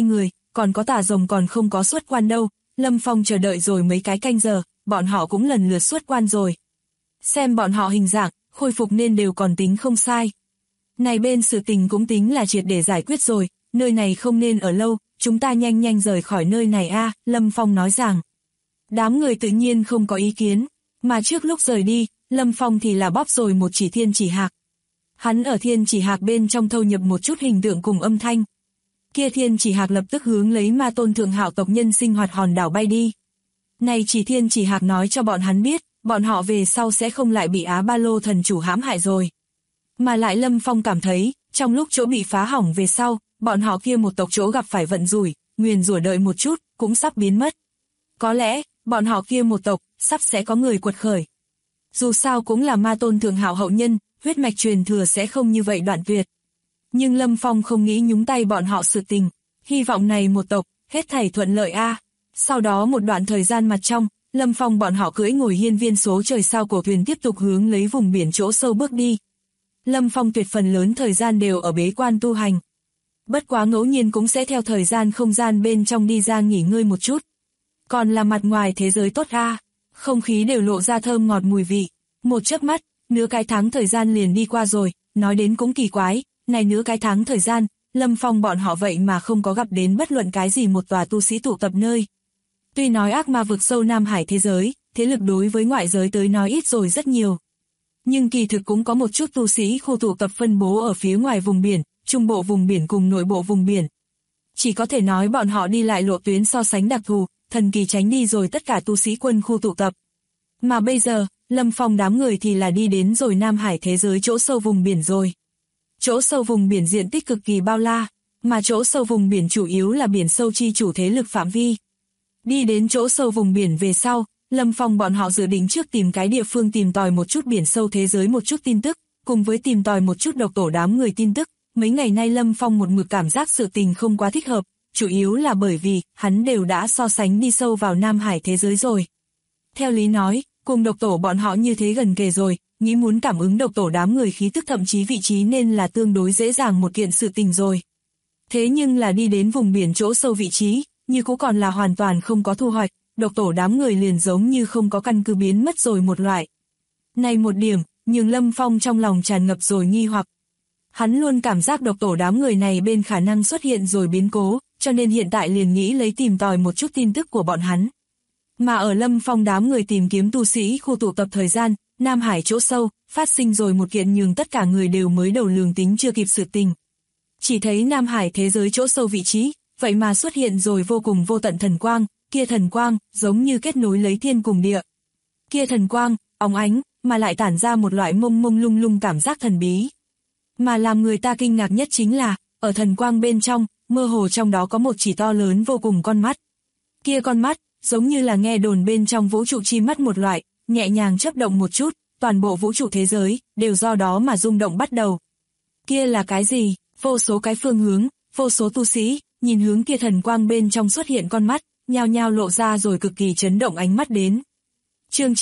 còn có tà rồng còn không có xuất quan đâu. Lâm Phong chờ đợi rồi mấy cái canh giờ, bọn họ cũng lần lượt xuất quan rồi. Xem bọn họ hình dạng, khôi phục nên đều còn tính không sai. Này bên sự tình cũng tính là triệt để giải quyết rồi, nơi này không nên ở lâu, chúng ta nhanh nhanh rời khỏi nơi này a, Lâm Phong nói rằng. Đám người tự nhiên không có ý kiến, mà trước lúc rời đi, Lâm Phong thì là bóp rồi một chỉ thiên chỉ hạc. Hắn ở thiên chỉ hạc bên trong thâu nhập một chút hình tượng cùng âm thanh. Kia thiên chỉ hạc lập tức hướng lấy ma tôn thượng hạo tộc nhân sinh hoạt hòn đảo bay đi. Này chỉ thiên chỉ hạc nói cho bọn hắn biết, bọn họ về sau sẽ không lại bị Á Ba Lô thần chủ hãm hại rồi. Mà lại Lâm Phong cảm thấy, trong lúc chỗ bị phá hỏng về sau, bọn họ kia một tộc chỗ gặp phải vận rủi, nguyền rủa đợi một chút, cũng sắp biến mất. Có lẽ, bọn họ kia một tộc, sắp sẽ có người quật khởi. Dù sao cũng là ma tôn thượng hạo hậu nhân, huyết mạch truyền thừa sẽ không như vậy đoạn tuyệt. Nhưng Lâm Phong không nghĩ nhúng tay bọn họ sự tình, hy vọng này một tộc, hết thảy thuận lợi a. Sau đó một đoạn thời gian mặt trong, Lâm Phong bọn họ cưỡi ngồi hiên viên số trời sao cổ thuyền tiếp tục hướng lấy vùng biển chỗ sâu bước đi. Lâm Phong tuyệt phần lớn thời gian đều ở bế quan tu hành. Bất quá ngẫu nhiên cũng sẽ theo thời gian không gian bên trong đi ra nghỉ ngơi một chút. Còn là mặt ngoài thế giới tốt a, không khí đều lộ ra thơm ngọt mùi vị. Một chớp mắt, nửa cái tháng thời gian liền đi qua rồi, nói đến cũng kỳ quái, này nửa cái tháng thời gian, Lâm Phong bọn họ vậy mà không có gặp đến bất luận cái gì một tòa tu sĩ tụ tập nơi. Tuy nói ác ma vực sâu Nam Hải thế giới, thế lực đối với ngoại giới tới nói ít rồi rất nhiều. Nhưng kỳ thực cũng có một chút tu sĩ khu tụ tập phân bố ở phía ngoài vùng biển, trung bộ vùng biển cùng nội bộ vùng biển. Chỉ có thể nói bọn họ đi lại lộ tuyến so sánh đặc thù, thần kỳ tránh đi rồi tất cả tu sĩ quân khu tụ tập. Mà bây giờ, Lâm Phong đám người thì là đi đến rồi Nam Hải thế giới chỗ sâu vùng biển rồi. Chỗ sâu vùng biển diện tích cực kỳ bao la, mà chỗ sâu vùng biển chủ yếu là biển sâu chi chủ thế lực phạm vi. Đi đến chỗ sâu vùng biển về sau, Lâm Phong bọn họ dự định trước tìm cái địa phương tìm tòi một chút biển sâu thế giới một chút tin tức, cùng với tìm tòi một chút độc tổ đám người tin tức. Mấy ngày nay Lâm Phong một mực cảm giác sự tình không quá thích hợp, chủ yếu là bởi vì hắn đều đã so sánh đi sâu vào Nam Hải thế giới rồi. Theo lý nói, cùng độc tổ bọn họ như thế gần kề rồi, nghĩ muốn cảm ứng độc tổ đám người khí tức thậm chí vị trí nên là tương đối dễ dàng một kiện sự tình rồi. Thế nhưng là đi đến vùng biển chỗ sâu vị trí, như cũng còn là hoàn toàn không có thu hoạch, độc tổ đám người liền giống như không có căn cứ biến mất rồi một loại. Này một điểm, nhưng Lâm Phong trong lòng tràn ngập rồi nghi hoặc. Hắn luôn cảm giác độc tổ đám người này bên khả năng xuất hiện rồi biến cố, cho nên hiện tại liền nghĩ lấy tìm tòi một chút tin tức của bọn hắn. Mà ở Lâm Phong đám người tìm kiếm tu sĩ khu tụ tập thời gian, Nam Hải chỗ sâu, phát sinh rồi một kiện nhường tất cả người đều mới đầu lường tính chưa kịp sự tình. Chỉ thấy Nam Hải thế giới chỗ sâu vị trí, vậy mà xuất hiện rồi vô cùng vô tận thần quang, kia thần quang, giống như kết nối lấy thiên cùng địa. Kia thần quang, óng ánh, mà lại tản ra một loại mông mông lung lung cảm giác thần bí. Mà làm người ta kinh ngạc nhất chính là, ở thần quang bên trong, mơ hồ trong đó có một chỉ to lớn vô cùng con mắt. Kia con mắt, giống như là nghe đồn bên trong vũ trụ chi mắt một loại, nhẹ nhàng chớp động một chút, toàn bộ vũ trụ thế giới, đều do đó mà rung động bắt đầu. Kia là cái gì? Vô số cái phương hướng, vô số tu sĩ, nhìn hướng kia thần quang bên trong xuất hiện con mắt, nhao nhao lộ ra rồi cực kỳ chấn động ánh mắt đến. Chương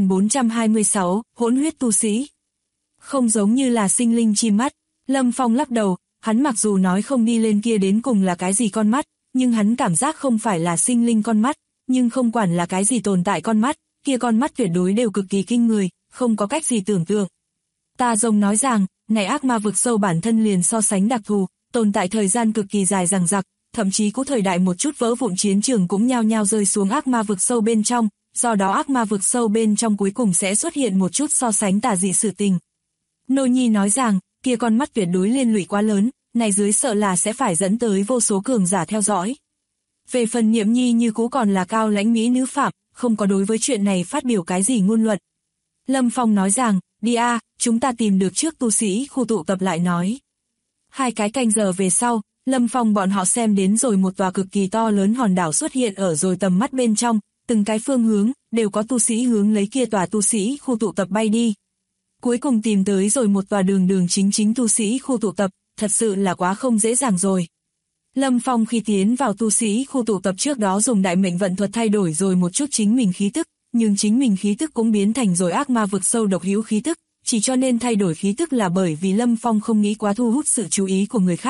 9426, hỗn huyết tu sĩ. Không giống như là sinh linh chi mắt, Lâm Phong lắc đầu, hắn mặc dù nói không đi lên kia đến cùng là cái gì con mắt, nhưng hắn cảm giác không phải là sinh linh con mắt, nhưng không quản là cái gì tồn tại con mắt, kia con mắt tuyệt đối đều cực kỳ kinh người, không có cách gì tưởng tượng. Tà Rồng nói rằng, này ác ma vực sâu bản thân liền so sánh đặc thù, tồn tại thời gian cực kỳ dài dằng dặc, thậm chí có thời đại một chút vỡ vụn chiến trường cũng nhao nhao rơi xuống ác ma vực sâu bên trong, do đó ác ma vực sâu bên trong cuối cùng sẽ xuất hiện một chút so sánh tà dị sự tình. Nô Nhi nói rằng, kia con mắt tuyệt đối liên lụy quá lớn, này dưới sợ là sẽ phải dẫn tới vô số cường giả theo dõi. Về phần Niệm Nhi như cũ còn là cao lãnh mỹ nữ phạm, không có đối với chuyện này phát biểu cái gì ngôn luận. Lâm Phong nói rằng, đi a, chúng ta tìm được trước tu sĩ khu tụ tập lại nói. 2 cái canh giờ về sau, Lâm Phong bọn họ xem đến rồi một tòa cực kỳ to lớn hòn đảo xuất hiện ở rồi tầm mắt bên trong, từng cái phương hướng, đều có tu sĩ hướng lấy kia tòa tu sĩ khu tụ tập bay đi. Cuối cùng tìm tới rồi một tòa đường chính tu sĩ khu tụ tập, thật sự là quá không dễ dàng rồi. Lâm Phong khi tiến vào tu sĩ khu tụ tập trước đó dùng đại mệnh vận thuật thay đổi rồi một chút chính mình khí tức, nhưng chính mình khí tức cũng biến thành rồi ác ma vực sâu độc hữu khí tức, chỉ cho nên thay đổi khí tức là bởi vì Lâm Phong không nghĩ quá thu hút sự chú ý của người khác,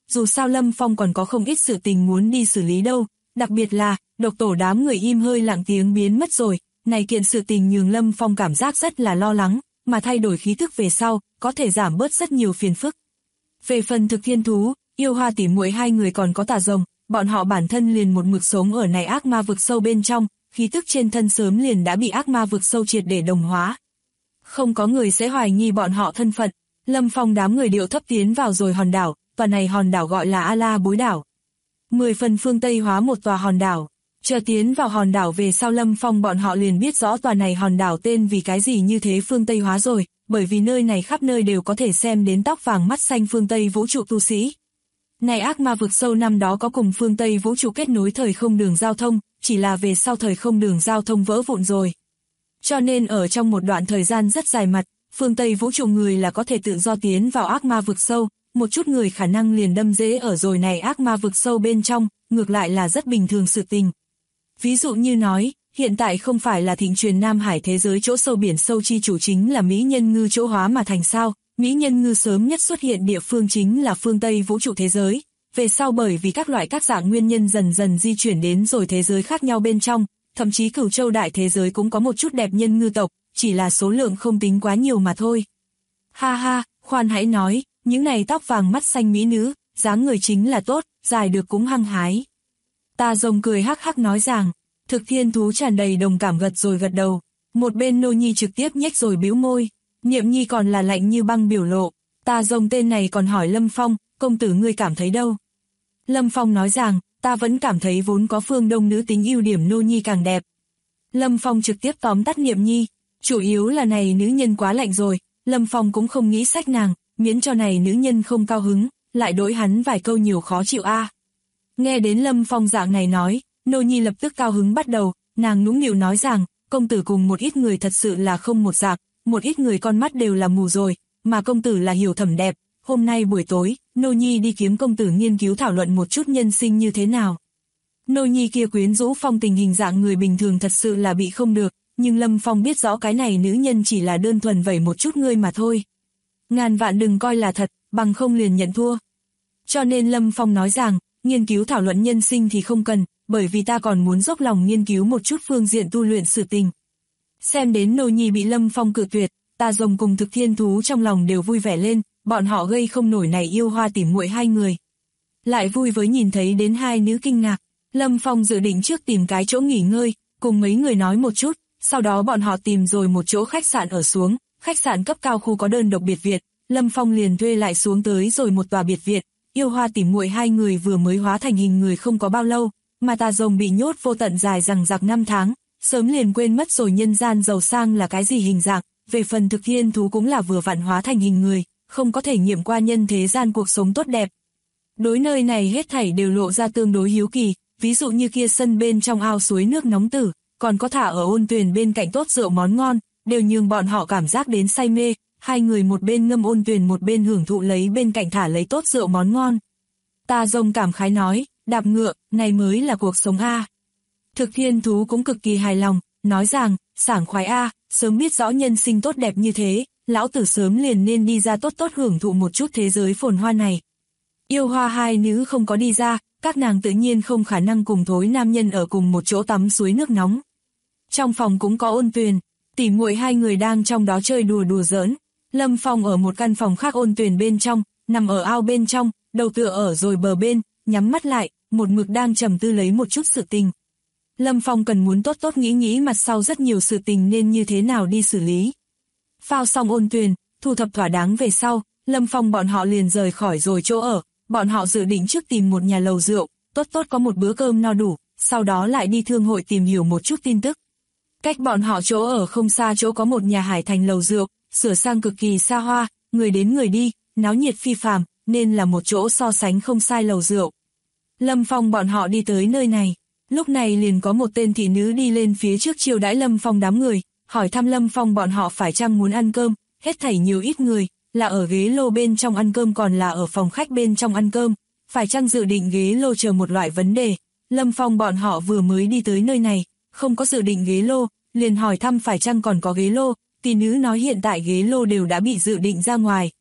dù sao Lâm Phong còn có không ít sự tình muốn đi xử lý đâu, đặc biệt là, độc tổ đám người im hơi lặng tiếng biến mất rồi, này kiện sự tình nhường Lâm Phong cảm giác rất là lo lắng, mà thay đổi khí thức về sau, có thể giảm bớt rất nhiều phiền phức. Về phần Thực Thiên Thú, Yêu Hoa tỉ muội hai người còn có Tà Rồng, bọn họ bản thân liền một mực sống ở này ác ma vực sâu bên trong, khí tức trên thân sớm liền đã bị ác ma vực sâu triệt để đồng hóa. Không có người sẽ hoài nghi bọn họ thân phận. Lâm Phong đám người điệu thấp tiến vào rồi hòn đảo, tòa này hòn đảo gọi là A-la Bối đảo. 10 phần phương Tây hóa một tòa hòn đảo. Chờ tiến vào hòn đảo về sau Lâm Phong bọn họ liền biết rõ tòa này hòn đảo tên vì cái gì như thế phương Tây hóa rồi, bởi vì nơi này khắp nơi đều có thể xem đến tóc vàng mắt xanh phương Tây vũ trụ tu sĩ. Này ác ma vực sâu năm đó có cùng phương Tây vũ trụ kết nối thời không đường giao thông, chỉ là về sau thời không đường giao thông vỡ vụn rồi. Cho nên ở trong một đoạn thời gian rất dài mặt, phương Tây vũ trụ người là có thể tự do tiến vào ác ma vực sâu, một chút người khả năng liền đâm rễ ở rồi này ác ma vực sâu bên trong, ngược lại là rất bình thường sự tình. Ví dụ như nói, hiện tại không phải là thịnh truyền Nam Hải thế giới chỗ sâu biển sâu chi chủ chính là Mỹ Nhân Ngư chỗ hóa mà thành sao, Mỹ Nhân Ngư sớm nhất xuất hiện địa phương chính là phương Tây vũ trụ thế giới, về sau bởi vì các loại các dạng nguyên nhân dần dần di chuyển đến rồi thế giới khác nhau bên trong, thậm chí Cửu Châu đại thế giới cũng có một chút đẹp nhân ngư tộc, chỉ là số lượng không tính quá nhiều mà thôi. Ha ha, khoan hãy nói, những này tóc vàng mắt xanh mỹ nữ, dáng người chính là tốt, dài được cũng hăng hái. Tà Rồng cười hắc hắc nói rằng, Thực Thiên Thú tràn đầy đồng cảm gật rồi gật đầu, một bên Nô Nhi trực tiếp nhếch rồi bĩu môi, Niệm Nhi còn là lạnh như băng biểu lộ, Tà Rồng tên này còn hỏi Lâm Phong, công tử ngươi cảm thấy đâu? Lâm Phong nói rằng, ta vẫn cảm thấy vốn có phương Đông nữ tính ưu điểm Nô Nhi càng đẹp. Lâm Phong trực tiếp tóm tắt Niệm Nhi, chủ yếu là này nữ nhân quá lạnh rồi, Lâm Phong cũng không nghĩ sách nàng, miễn cho này nữ nhân không cao hứng, lại đối hắn vài câu nhiều khó chịu a. Nghe đến Lâm Phong dạng này nói, Nô Nhi lập tức cao hứng bắt đầu, nàng nũng nịu nói rằng, công tử cùng một ít người thật sự là không một dạng, một ít người con mắt đều là mù rồi, mà công tử là hiểu thẩm đẹp, hôm nay buổi tối, Nô Nhi đi kiếm công tử nghiên cứu thảo luận một chút nhân sinh như thế nào. Nô Nhi kia quyến rũ phong tình hình dạng người bình thường thật sự là bị không được, nhưng Lâm Phong biết rõ cái này nữ nhân chỉ là đơn thuần vẩy một chút ngươi mà thôi. Ngàn vạn đừng coi là thật, bằng không liền nhận thua. Cho nên Lâm Phong nói rằng, nghiên cứu thảo luận nhân sinh thì không cần, bởi vì ta còn muốn dốc lòng nghiên cứu một chút phương diện tu luyện sự tình. Xem đến Nô Nhi bị Lâm Phong cự tuyệt, Tà Rồng cùng Thực Thiên Thú trong lòng đều vui vẻ lên, bọn họ gây không nổi này Yêu Hoa tỉ muội hai người. Lại vui với nhìn thấy đến hai nữ kinh ngạc, Lâm Phong dự định trước tìm cái chỗ nghỉ ngơi, cùng mấy người nói một chút, sau đó bọn họ tìm rồi một chỗ khách sạn ở xuống, khách sạn cấp cao khu có đơn độc biệt viện, Lâm Phong liền thuê lại xuống tới rồi một tòa biệt viện. Yêu Hoa tỉ muội hai người vừa mới hóa thành hình người không có bao lâu, mà Tà Rồng bị nhốt vô tận dài rằng giặc 5 tháng, sớm liền quên mất rồi nhân gian giàu sang là cái gì hình dạng, về phần Thực Thiên Thú cũng là vừa vặn hóa thành hình người, không có thể nghiệm qua nhân thế gian cuộc sống tốt đẹp. Đối nơi này hết thảy đều lộ ra tương đối hiếu kỳ, ví dụ như kia sân bên trong ao suối nước nóng tử, còn có thả ở ôn tuyền bên cạnh tốt rượu món ngon, đều nhường bọn họ cảm giác đến say mê, hai người một bên ngâm ôn tuyền một bên hưởng thụ lấy bên cạnh thả lấy tốt rượu món ngon. Tà Rồng cảm khái nói, đạp ngựa, này mới là cuộc sống a. Thực Thiên Thú cũng cực kỳ hài lòng, nói rằng, sảng khoái a, sớm biết rõ nhân sinh tốt đẹp như thế, lão tử sớm liền nên đi ra tốt tốt hưởng thụ một chút thế giới phồn hoa này. Yêu Hoa hai nữ không có đi ra, các nàng tự nhiên không khả năng cùng thối nam nhân ở cùng một chỗ tắm suối nước nóng. Trong phòng cũng có ôn tuyền, tỉ muội hai người đang trong đó chơi đùa giỡn. Lâm Phong ở một căn phòng khác ôn tuyền bên trong, nằm ở ao bên trong, đầu tựa ở rồi bờ bên, nhắm mắt lại, một mực đang trầm tư lấy một chút sự tình. Lâm Phong cần muốn tốt tốt nghĩ mặt sau rất nhiều sự tình nên như thế nào đi xử lý. Phao xong ôn tuyền, thu thập thỏa đáng về sau, Lâm Phong bọn họ liền rời khỏi rồi chỗ ở, bọn họ dự định trước tìm một nhà lầu rượu, tốt có một bữa cơm no đủ, sau đó lại đi thương hội tìm hiểu một chút tin tức. Cách bọn họ chỗ ở không xa chỗ có một nhà hải thành lầu rượu, sửa sang cực kỳ xa hoa, người đến người đi, náo nhiệt phi phàm, nên là một chỗ so sánh không sai lầu rượu. Lâm Phong bọn họ đi tới nơi này, lúc này liền có một tên thị nữ đi lên phía trước chiêu đãi Lâm Phong đám người, hỏi thăm Lâm Phong bọn họ phải chăng muốn ăn cơm, hết thảy nhiều ít người, là ở ghế lô bên trong ăn cơm còn là ở phòng khách bên trong ăn cơm, phải chăng dự định ghế lô chờ một loại vấn đề. Lâm Phong bọn họ vừa mới đi tới nơi này, không có dự định ghế lô, liền hỏi thăm phải chăng còn có ghế lô, tỷ nữ nói hiện tại ghế lô đều đã bị dự định ra ngoài,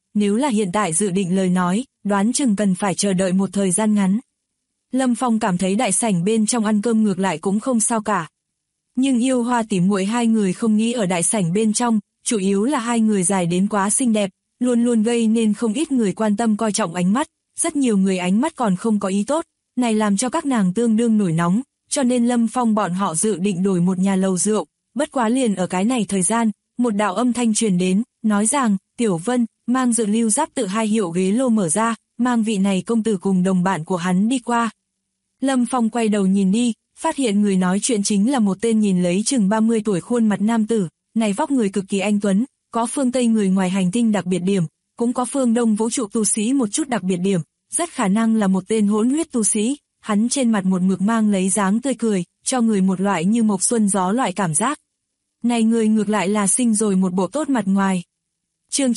nếu là hiện tại dự định lời nói, đoán chừng cần phải chờ đợi một thời gian ngắn. Lâm Phong cảm thấy đại sảnh bên trong ăn cơm ngược lại cũng không sao cả. Nhưng Yêu Hoa tỉ muội hai người không nghĩ ở đại sảnh bên trong, chủ yếu là hai người dài đến quá xinh đẹp, luôn luôn gây nên không ít người quan tâm coi trọng ánh mắt, rất nhiều người ánh mắt còn không có ý tốt, này làm cho các nàng tương đương nổi nóng, cho nên Lâm Phong bọn họ dự định đổi một nhà lầu rượu, bất quá liền ở cái này thời gian, một đạo âm thanh truyền đến, nói rằng, Tiểu Vân, mang Dự Lưu Giáp tự 2 hiệu ghế lô mở ra, mang vị này công tử cùng đồng bạn của hắn đi qua. Lâm Phong quay đầu nhìn đi, phát hiện người nói chuyện chính là một tên nhìn lấy chừng 30 tuổi khuôn mặt nam tử, này vóc người cực kỳ anh tuấn, có phương Tây người ngoài hành tinh đặc biệt điểm, cũng có phương Đông vũ trụ tu sĩ một chút đặc biệt điểm, rất khả năng là một tên hỗn huyết tu sĩ, hắn trên mặt một mực mang lấy dáng tươi cười, cho người một loại như mộc xuân gió loại cảm giác. Này người ngược lại là sinh rồi một bộ tốt mặt ngoài. Chương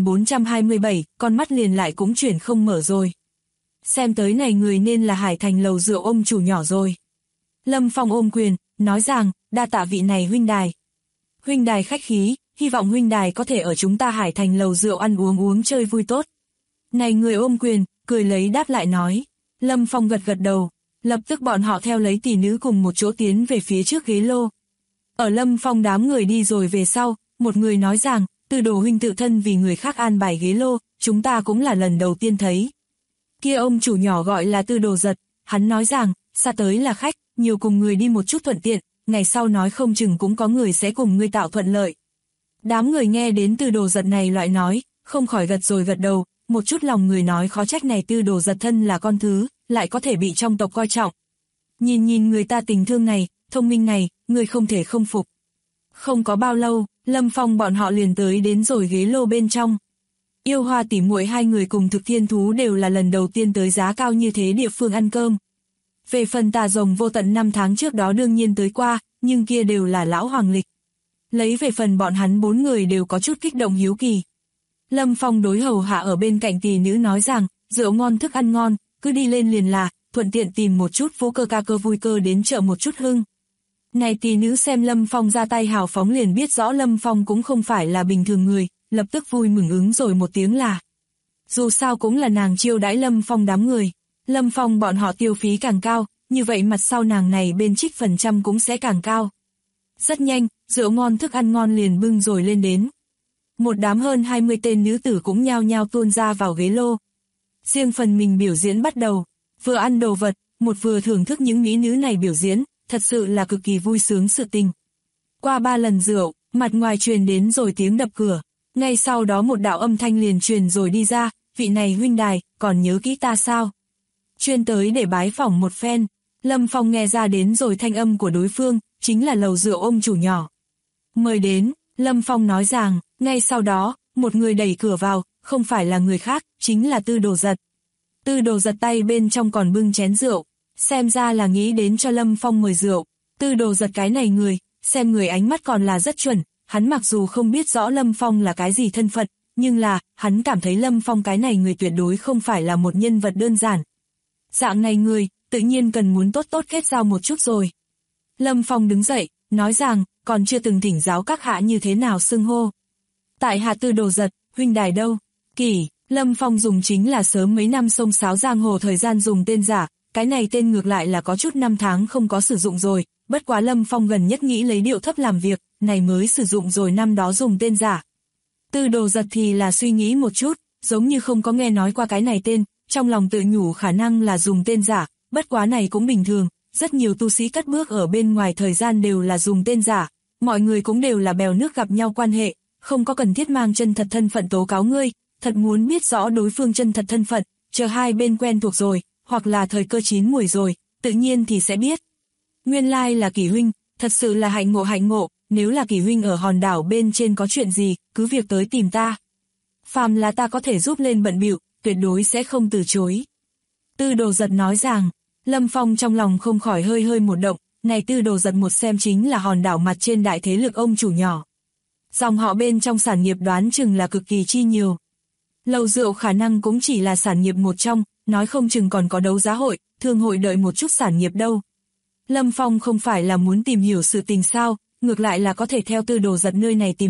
9427, con mắt liền lại cũng chuyển không mở rồi. Xem tới này người nên là Hải Thành lầu rượu ông chủ nhỏ rồi. Lâm Phong ôm quyền, nói rằng, đa tạ vị này huynh đài. Huynh đài khách khí, hy vọng huynh đài có thể ở chúng ta Hải Thành lầu rượu ăn uống chơi vui tốt. Này người ôm quyền, cười lấy đáp lại nói. Lâm Phong gật gật đầu, lập tức bọn họ theo lấy tỷ nữ cùng một chỗ tiến về phía trước ghế lô. Ở Lâm Phong đám người đi rồi về sau, một người nói rằng, Tư Đồ huynh tự thân vì người khác an bài ghế lô, chúng ta cũng là lần đầu tiên thấy. Kia ông chủ nhỏ gọi là Tư Đồ Giật, hắn nói rằng, xa tới là khách, nhiều cùng người đi một chút thuận tiện, ngày sau nói không chừng cũng có người sẽ cùng ngươi tạo thuận lợi. Đám người nghe đến Tư Đồ Giật này loại nói, không khỏi gật rồi gật đầu, một chút lòng người nói khó trách này Tư Đồ Giật thân là con thứ, lại có thể bị trong tộc coi trọng. Nhìn người ta tình thương này, thông minh này, người không thể không phục. Không có bao lâu, Lâm Phong bọn họ liền tới đến rồi ghế lô bên trong. Yêu Hoa tỉ muội hai người cùng Thực Thiên Thú đều là lần đầu tiên tới giá cao như thế địa phương ăn cơm. Về phần Tà Rồng Vô Tận 5 tháng trước đó đương nhiên tới qua, nhưng kia đều là lão hoàng lịch. Lấy về phần bọn hắn 4 người đều có chút kích động hiếu kỳ. Lâm Phong đối hầu hạ ở bên cạnh tỷ nữ nói rằng, rượu ngon thức ăn ngon, cứ đi lên liền là, thuận tiện tìm một chút vũ cơ ca cơ vui cơ đến chợ một chút hưng. Này tỷ nữ xem Lâm Phong ra tay hào phóng liền biết rõ Lâm Phong cũng không phải là bình thường người, lập tức vui mừng ứng rồi một tiếng là. Dù sao cũng là nàng chiêu đãi Lâm Phong đám người, Lâm Phong bọn họ tiêu phí càng cao, như vậy mặt sau nàng này bên trích phần trăm cũng sẽ càng cao. Rất nhanh, rượu ngon thức ăn ngon liền bưng rồi lên đến. Một đám hơn 20 tên nữ tử cũng nhao nhao tuôn ra vào ghế lô. Riêng phần mình biểu diễn bắt đầu, vừa ăn đồ vật, một vừa thưởng thức những mỹ nữ này biểu diễn, thật sự là cực kỳ vui sướng sự tình. Qua 3 lần rượu, mặt ngoài truyền đến rồi tiếng đập cửa, ngay sau đó một đạo âm thanh liền truyền rồi đi ra, vị này huynh đài, còn nhớ kỹ ta sao? Chuyên tới để bái phỏng một phen, Lâm Phong nghe ra đến rồi thanh âm của đối phương, chính là lầu rượu ông chủ nhỏ. Mời đến, Lâm Phong nói rằng, ngay sau đó, một người đẩy cửa vào, không phải là người khác, chính là Tư Đồ Giật. Tư Đồ Giật tay bên trong còn bưng chén rượu, xem ra là nghĩ đến cho Lâm Phong mời rượu. Tư Đồ Giật cái này người, xem người ánh mắt còn là rất chuẩn, hắn mặc dù không biết rõ Lâm Phong là cái gì thân phận, nhưng là, hắn cảm thấy Lâm Phong cái này người tuyệt đối không phải là một nhân vật đơn giản. Dạng này người, tự nhiên cần muốn tốt tốt kết giao một chút rồi. Lâm Phong đứng dậy, nói rằng, còn chưa từng thỉnh giáo các hạ như thế nào xưng hô. Tại hạ Tư Đồ Giật, huynh đài đâu? Kỷ, Lâm Phong dùng chính là sớm mấy năm xông xáo giang hồ thời gian dùng tên giả, cái này tên ngược lại là có chút năm tháng không có sử dụng rồi, bất quá Lâm Phong gần nhất nghĩ lấy điệu thấp làm việc, này mới sử dụng rồi năm đó dùng tên giả. Tư Đồ Giật thì là suy nghĩ một chút, giống như không có nghe nói qua cái này tên, trong lòng tự nhủ khả năng là dùng tên giả, bất quá này cũng bình thường, rất nhiều tu sĩ cất bước ở bên ngoài thời gian đều là dùng tên giả, mọi người cũng đều là bèo nước gặp nhau quan hệ, không có cần thiết mang chân thật thân phận tố cáo ngươi, thật muốn biết rõ đối phương chân thật thân phận, chờ hai bên quen thuộc rồi, hoặc là thời cơ chín muồi rồi, tự nhiên thì sẽ biết. Nguyên lai là Kỷ huynh, thật sự là hạnh ngộ, nếu là Kỷ huynh ở hòn đảo bên trên có chuyện gì, cứ việc tới tìm ta. Phàm là ta có thể giúp lên bận bịu, tuyệt đối sẽ không từ chối. Tư Đồ Giật nói rằng, Lâm Phong trong lòng không khỏi hơi một động, này Tư Đồ Giật một xem chính là hòn đảo mặt trên đại thế lực ông chủ nhỏ. Dòng họ bên trong sản nghiệp đoán chừng là cực kỳ chi nhiều. Lầu rượu khả năng cũng chỉ là sản nghiệp một trong, nói không chừng còn có đấu giá hội, thương hội đợi một chút sản nghiệp đâu. Lâm Phong không phải là muốn tìm hiểu sự tình sao, ngược lại là có thể theo Tư Đồ Giật nơi này tìm hiểu,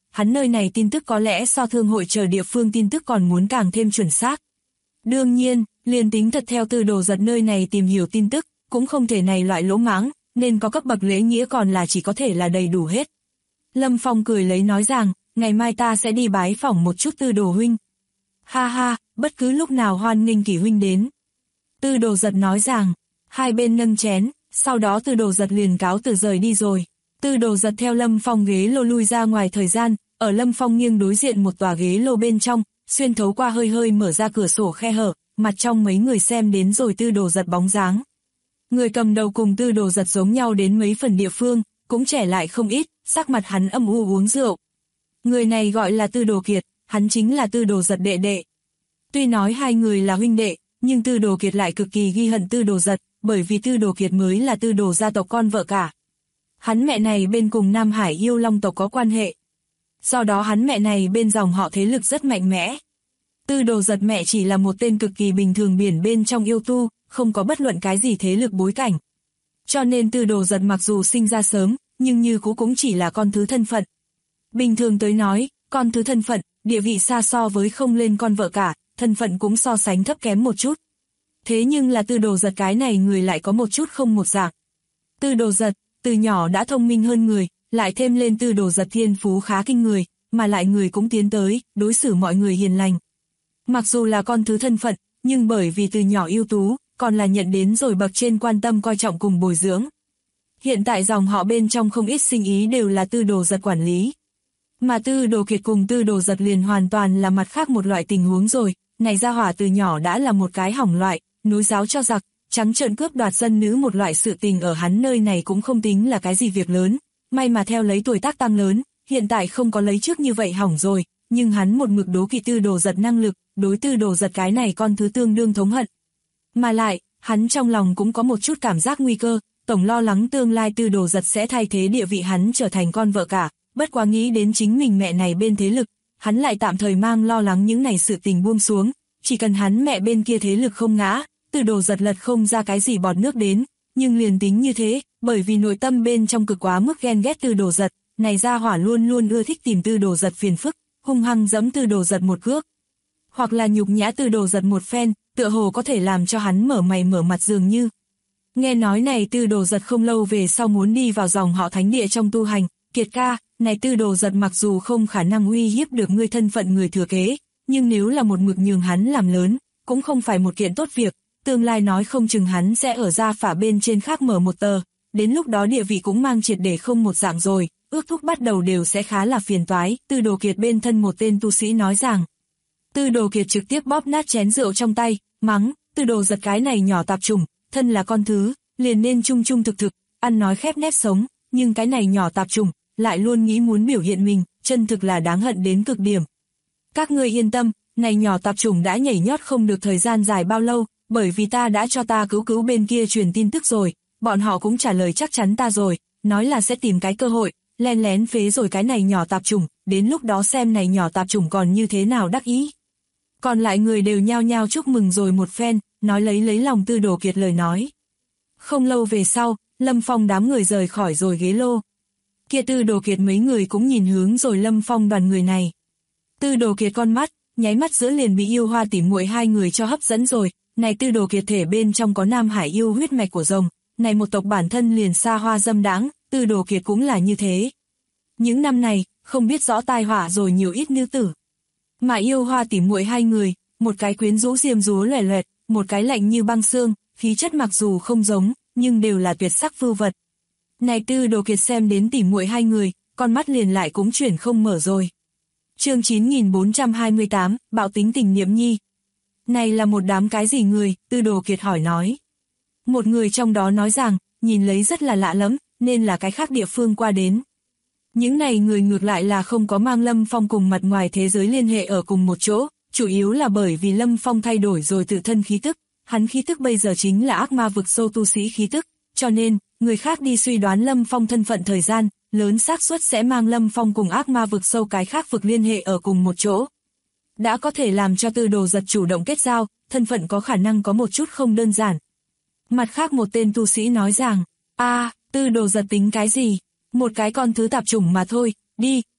hắn nơi này tin tức có lẽ so thương hội chờ địa phương tin tức còn muốn càng thêm chuẩn xác. Đương nhiên, liền tính thật theo Tư Đồ Giật nơi này tìm hiểu tin tức, cũng không thể này loại lỗ mãng, nên có cấp bậc lễ nghĩa còn là chỉ có thể là đầy đủ hết. Lâm Phong cười lấy nói rằng, ngày mai ta sẽ đi bái phỏng một chút Tư Đồ huynh. Ha ha, bất cứ lúc nào hoan nghênh Kỷ huynh đến. Tư Đồ Giật nói rằng, hai bên nâng chén, sau đó Tư Đồ Giật liền cáo từ rời đi rồi. Tư Đồ Giật theo Lâm Phong ghế lô lui ra ngoài thời gian, ở Lâm Phong nghiêng đối diện một tòa ghế lô bên trong, xuyên thấu qua hơi hơi mở ra cửa sổ khe hở, mặt trong mấy người xem đến rồi Tư Đồ Giật bóng dáng. Người cầm đầu cùng Tư Đồ Giật giống nhau đến mấy phần địa phương, cũng trẻ lại không ít, sắc mặt hắn âm u uống rượu. Người này gọi là Tư Đồ Kiệt, hắn chính là Tư Đồ Giật đệ đệ. Tuy nói hai người là huynh đệ, nhưng Tư Đồ Kiệt lại cực kỳ ghi hận Tư Đồ Giật, bởi vì Tư Đồ Kiệt mới là Tư Đồ gia tộc con vợ cả. Hắn mẹ này bên cùng Nam Hải Yêu Long tộc có quan hệ. Do đó hắn mẹ này bên dòng họ thế lực rất mạnh mẽ. Tư Đồ Giật mẹ chỉ là một tên cực kỳ bình thường biển bên trong yêu tu, không có bất luận cái gì thế lực bối cảnh. Cho nên Tư Đồ Giật mặc dù sinh ra sớm, nhưng như cũ cũng chỉ là con thứ thân phận. Bình thường tới nói, con thứ thân phận, địa vị xa so với không lên con vợ cả, thân phận cũng so sánh thấp kém một chút. Thế nhưng là Tư Đồ Giật cái này người lại có một chút không một dạng. Tư Đồ Giật, từ nhỏ đã thông minh hơn người, lại thêm lên Tư Đồ Giật thiên phú khá kinh người, mà lại người cũng tiến tới, đối xử mọi người hiền lành. Mặc dù là con thứ thân phận, nhưng bởi vì từ nhỏ ưu tú, còn là nhận đến rồi bậc trên quan tâm coi trọng cùng bồi dưỡng. Hiện tại dòng họ bên trong không ít sinh ý đều là Tư Đồ Giật quản lý. Mà Tư Đồ Kiệt cùng Tư Đồ Giật liền hoàn toàn là mặt khác một loại tình huống rồi, này gia hỏa từ nhỏ đã là một cái hỏng loại, nối giáo cho giặc, trắng trợn cướp đoạt dân nữ một loại sự tình ở hắn nơi này cũng không tính là cái gì việc lớn, may mà theo lấy tuổi tác tăng lớn, hiện tại không có lấy trước như vậy hỏng rồi, nhưng hắn một mực đố kỵ Tư Đồ Giật năng lực, đối Tư Đồ Giật cái này con thứ tương đương thống hận. Mà lại, hắn trong lòng cũng có một chút cảm giác nguy cơ, tổng lo lắng tương lai Tư Đồ Giật sẽ thay thế địa vị hắn trở thành con vợ cả, bất quá nghĩ đến chính mình mẹ này bên thế lực, hắn lại tạm thời mang lo lắng những này sự tình buông xuống, chỉ cần hắn mẹ bên kia thế lực không ngã, Tư Đồ Giật lật không ra cái gì bọt nước đến, nhưng liền tính như thế, bởi vì nội tâm bên trong cực quá mức ghen ghét Tư Đồ Giật, này gia hỏa luôn luôn ưa thích tìm Tư Đồ Giật phiền phức, hung hăng giẫm Tư Đồ Giật một cước, hoặc là nhục nhã Tư Đồ Giật một phen, tựa hồ có thể làm cho hắn mở mày mở mặt dường như. Nghe nói này Tư Đồ Giật không lâu về sau muốn đi vào dòng họ thánh địa trong tu hành, Kiệt ca, này Tư Đồ Giật mặc dù không khả năng uy hiếp được ngươi thân phận người thừa kế, nhưng nếu là một mực nhường hắn làm lớn, cũng không phải một kiện tốt việc, tương lai nói không chừng hắn sẽ ở gia phả bên trên khác mở một tờ, đến lúc đó địa vị cũng mang triệt để không một dạng rồi, ước thúc bắt đầu đều sẽ khá là phiền toái, Tư Đồ Kiệt bên thân một tên tu sĩ nói rằng. Tư Đồ Kiệt trực tiếp bóp nát chén rượu trong tay, mắng, Tư Đồ Giật cái này nhỏ tạp chủng, thân là con thứ, liền nên trung trung thực thực, ăn nói khép nép sống, nhưng cái này nhỏ tạp chủng, lại luôn nghĩ muốn biểu hiện mình, chân thực là đáng hận đến cực điểm. Các ngươi yên tâm, này nhỏ tạp chủng đã nhảy nhót không được thời gian dài bao lâu, bởi vì ta đã cho ta cứu bên kia truyền tin tức rồi, bọn họ cũng trả lời chắc chắn ta rồi, nói là sẽ tìm cái cơ hội, len lén phế rồi cái này nhỏ tạp chủng, đến lúc đó xem này nhỏ tạp chủng còn như thế nào đắc ý. Còn lại người đều nhao nhao chúc mừng rồi một phen, nói lấy lòng Tư Đồ Kiệt lời nói. Không lâu về sau, Lâm Phong đám người rời khỏi rồi ghế lô. Kia Tư Đồ Kiệt mấy người cũng nhìn hướng rồi Lâm Phong đoàn người này. Tư Đồ Kiệt con mắt, nháy mắt giữa liền bị yêu hoa tỉ muội hai người cho hấp dẫn rồi, này Tư Đồ Kiệt thể bên trong có Nam Hải yêu huyết mạch của rồng, này một tộc bản thân liền xa hoa dâm đãng, Tư Đồ Kiệt cũng là như thế. Những năm này, không biết rõ tai họa rồi nhiều ít nữ tử. Mà yêu hoa tỉ muội hai người, một cái quyến rũ diêm dúa loẻ loẹt, một cái lạnh như băng xương, khí chất mặc dù không giống, nhưng đều là tuyệt sắc vưu vật. Này Tư Đồ Kiệt xem đến tỉ muội hai người, con mắt liền lại cũng chuyển không mở rồi. Chương 9428, bạo tính tình niệm nhi. Này là một đám cái gì người, Tư Đồ Kiệt hỏi nói. Một người trong đó nói rằng, nhìn lấy rất là lạ lắm, nên là cái khác địa phương qua đến. Những này người ngược lại là không có mang Lâm Phong cùng mặt ngoài thế giới liên hệ ở cùng một chỗ, chủ yếu là bởi vì Lâm Phong thay đổi rồi tự thân khí tức, hắn khí tức bây giờ chính là ác ma vực sâu tu sĩ khí tức, cho nên, người khác đi suy đoán Lâm Phong thân phận thời gian, lớn xác suất sẽ mang Lâm Phong cùng ác ma vực sâu cái khác vực liên hệ ở cùng một chỗ. Đã có thể làm cho Tư Đồ Giật chủ động kết giao, thân phận có khả năng có một chút không đơn giản. Mặt khác một tên tu sĩ nói rằng, Tư Đồ Giật tính cái gì? Một cái con thứ tạp chủng mà thôi, đi,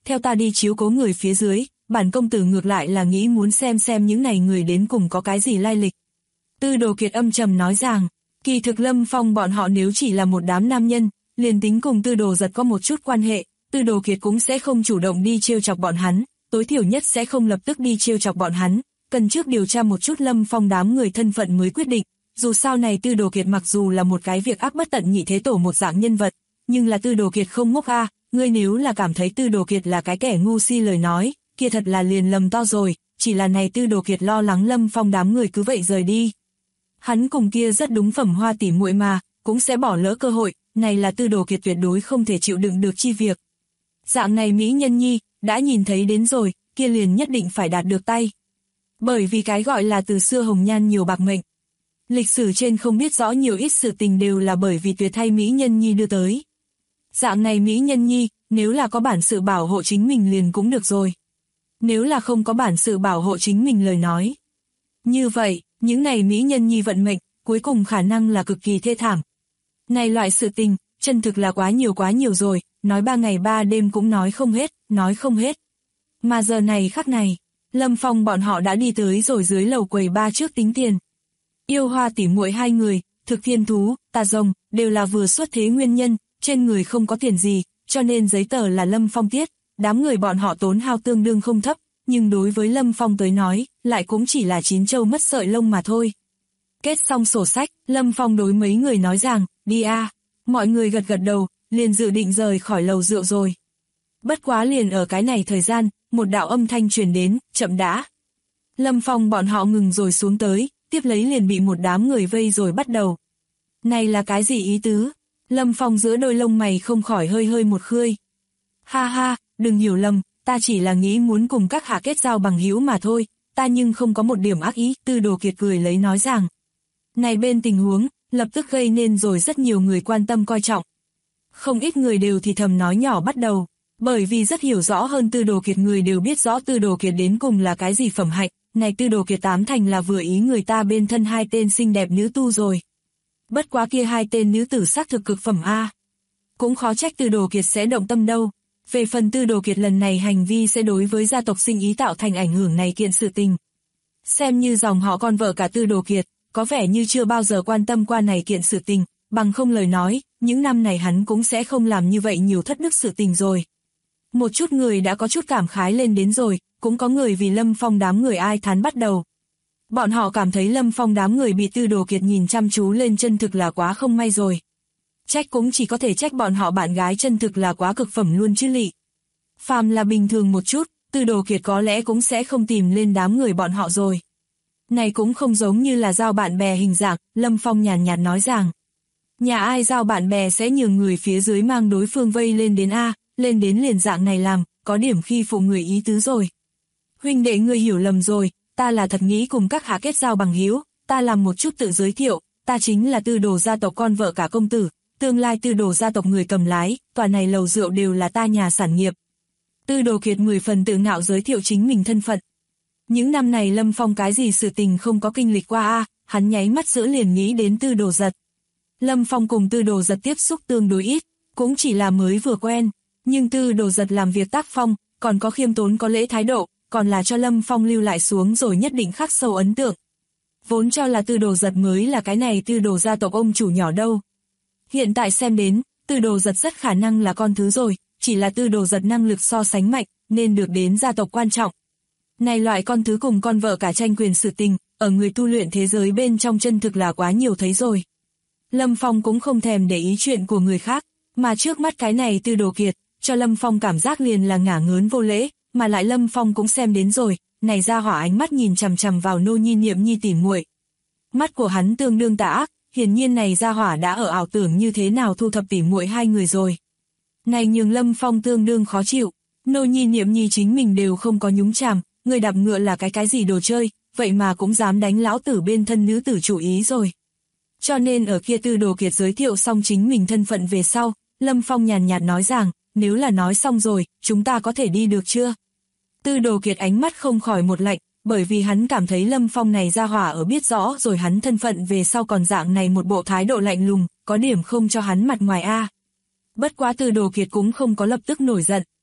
theo ta đi chiếu cố người phía dưới, bản công tử ngược lại là nghĩ muốn xem những này người đến cùng có cái gì lai lịch. Tư Đồ Kiệt âm trầm nói rằng, kỳ thực Lâm Phong bọn họ nếu chỉ là một đám nam nhân, liền tính cùng Tư Đồ Giật có một chút quan hệ, Tư Đồ Kiệt cũng sẽ không chủ động đi trêu chọc bọn hắn, tối thiểu nhất sẽ không lập tức đi trêu chọc bọn hắn, cần trước điều tra một chút Lâm Phong đám người thân phận mới quyết định. Dù sao này Tư Đồ Kiệt mặc dù là một cái việc ác bất tận nhị thế tổ một dạng nhân vật, nhưng là Tư Đồ Kiệt không ngốc a, ngươi nếu là cảm thấy Tư Đồ Kiệt là cái kẻ ngu si lời nói, kia thật là liền lầm to rồi, chỉ là này Tư Đồ Kiệt lo lắng Lâm Phong đám người cứ vậy rời đi. Hắn cùng kia rất đúng phẩm Hoa tỷ muội mà, cũng sẽ bỏ lỡ cơ hội, này là Tư Đồ Kiệt tuyệt đối không thể chịu đựng được chi việc. Dạng này mỹ nhân nhi, đã nhìn thấy đến rồi, kia liền nhất định phải đạt được tay. Bởi vì cái gọi là từ xưa hồng nhan nhiều bạc mệnh. Lịch sử trên không biết rõ nhiều ít sự tình đều là bởi vì tuyệt thay mỹ nhân nhi đưa tới. Dạng này mỹ nhân nhi, nếu là có bản sự bảo hộ chính mình liền cũng được rồi. Nếu là không có bản sự bảo hộ chính mình lời nói. Như vậy, những này mỹ nhân nhi vận mệnh, cuối cùng khả năng là cực kỳ thê thảm. Này loại sự tình, chân thực là quá nhiều rồi, nói 3 ngày 3 đêm cũng nói không hết. Mà giờ này khắc này, Lâm Phong bọn họ đã đi tới rồi dưới lầu quầy ba trước tính tiền. Yêu Hoa tỷ muội hai người, Thực Thiên Thú, Tà Rồng, đều là vừa xuất thế nguyên nhân, trên người không có tiền gì, cho nên giấy tờ là Lâm Phong tiết, đám người bọn họ tốn hao tương đương không thấp, nhưng đối với Lâm Phong tới nói, lại cũng chỉ là 9 trâu mất sợi lông mà thôi. Kết xong sổ sách, Lâm Phong đối mấy người nói rằng, đi a. Mọi người gật gật đầu, liền dự định rời khỏi lầu rượu rồi. Bất quá liền ở cái này thời gian, một đạo âm thanh truyền đến, chậm đã. Lâm Phong bọn họ ngừng rồi xuống tới, tiếp lấy liền bị một đám người vây rồi bắt đầu. Này là cái gì ý tứ? Lâm Phong giữa đôi lông mày không khỏi hơi một khươi. Ha ha, đừng hiểu lầm, ta chỉ là nghĩ muốn cùng các hạ kết giao bằng hữu mà thôi, ta nhưng không có một điểm ác ý, Tư Đồ Kiệt cười lấy nói rằng. Này bên tình huống, lập tức gây nên rồi rất nhiều người quan tâm coi trọng. Không ít người đều thì thầm nói nhỏ bắt đầu, bởi vì rất hiểu rõ hơn Tư Đồ Kiệt người đều biết rõ Tư Đồ Kiệt đến cùng là cái gì phẩm hạnh, này Tư Đồ Kiệt tám thành là vừa ý người ta bên thân hai tên xinh đẹp nữ tu rồi. Bất quá kia hai tên nữ tử xác thực cực phẩm a. Cũng khó trách Tư Đồ Kiệt sẽ động tâm đâu. Về phần Tư Đồ Kiệt lần này hành vi sẽ đối với gia tộc sinh ý tạo thành ảnh hưởng này kiện sự tình. Xem như dòng họ con vợ cả Tư Đồ Kiệt, có vẻ như chưa bao giờ quan tâm qua này kiện sự tình, bằng không lời nói, những năm này hắn cũng sẽ không làm như vậy nhiều thất đức sự tình rồi. Một chút người đã có chút cảm khái lên đến rồi, cũng có người vì Lâm Phong đám người ai thán bắt đầu. Bọn họ cảm thấy Lâm Phong đám người bị Tư Đồ Kiệt nhìn chăm chú lên chân thực là quá không may rồi. Trách cũng chỉ có thể trách bọn họ bạn gái chân thực là quá cực phẩm luôn chứ lị. Phàm là bình thường một chút, Tư Đồ Kiệt có lẽ cũng sẽ không tìm lên đám người bọn họ rồi. Này cũng không giống như là giao bạn bè hình dạng, Lâm Phong nhàn nhạt nói rằng. Nhà ai giao bạn bè sẽ nhường người phía dưới mang đối phương vây lên đến A, lên đến liền dạng này làm, có điểm khi phụ người ý tứ rồi. Huynh đệ ngươi hiểu lầm rồi, ta là thật nghĩ cùng các hạ kết giao bằng hữu, ta làm một chút tự giới thiệu, ta chính là Tư Đồ gia tộc con vợ cả công tử, tương lai Tư Đồ gia tộc người cầm lái, tòa này lầu rượu đều là ta nhà sản nghiệp. Tư Đồ Kiệt 10 phần tự ngạo giới thiệu chính mình thân phận. Những năm này Lâm Phong cái gì sự tình không có kinh lịch qua a, hắn nháy mắt giữa liền nghĩ đến Tư Đồ Giật. Lâm Phong cùng Tư Đồ Giật tiếp xúc tương đối ít, cũng chỉ là mới vừa quen, nhưng Tư Đồ Giật làm việc tác phong, còn có khiêm tốn có lễ thái độ, còn là cho Lâm Phong lưu lại xuống rồi nhất định khắc sâu ấn tượng. Vốn cho là Tư Đồ Giật mới là cái này Tư Đồ gia tộc ông chủ nhỏ đâu. Hiện tại xem đến, Tư Đồ Giật rất khả năng là con thứ rồi, chỉ là Tư Đồ Giật năng lực so sánh mạnh, nên được đến gia tộc quan trọng. Này loại con thứ cùng con vợ cả tranh quyền sự tình, ở người tu luyện thế giới bên trong chân thực là quá nhiều thấy rồi. Lâm Phong cũng không thèm để ý chuyện của người khác, mà trước mắt cái này Tư Đồ Kiệt, cho Lâm Phong cảm giác liền là ngả ngớn vô lễ, mà lại Lâm Phong cũng xem đến rồi, này ra hỏa ánh mắt nhìn chằm chằm vào Nô Nhi Niệm Nhi tỉ muội. Mắt của hắn tương đương tà ác, hiển nhiên này ra hỏa đã ở ảo tưởng như thế nào thu thập tỉ muội hai người rồi. Này nhường Lâm Phong tương đương khó chịu, Nô Nhi Niệm Nhi chính mình đều không có nhúng chàm, người đạp ngựa là cái gì đồ chơi, vậy mà cũng dám đánh lão tử bên thân nữ tử chủ ý rồi. Cho nên ở kia Tư Đồ Kiệt giới thiệu xong chính mình thân phận về sau, Lâm Phong nhàn nhạt nói rằng, nếu là nói xong rồi, chúng ta có thể đi được chưa? Tư Đồ Kiệt ánh mắt không khỏi một lạnh, bởi vì hắn cảm thấy Lâm Phong này ra hỏa ở biết rõ rồi hắn thân phận về sau còn dạng này một bộ thái độ lạnh lùng, có điểm không cho hắn mặt ngoài a. Bất quá Tư Đồ Kiệt cũng không có lập tức nổi giận.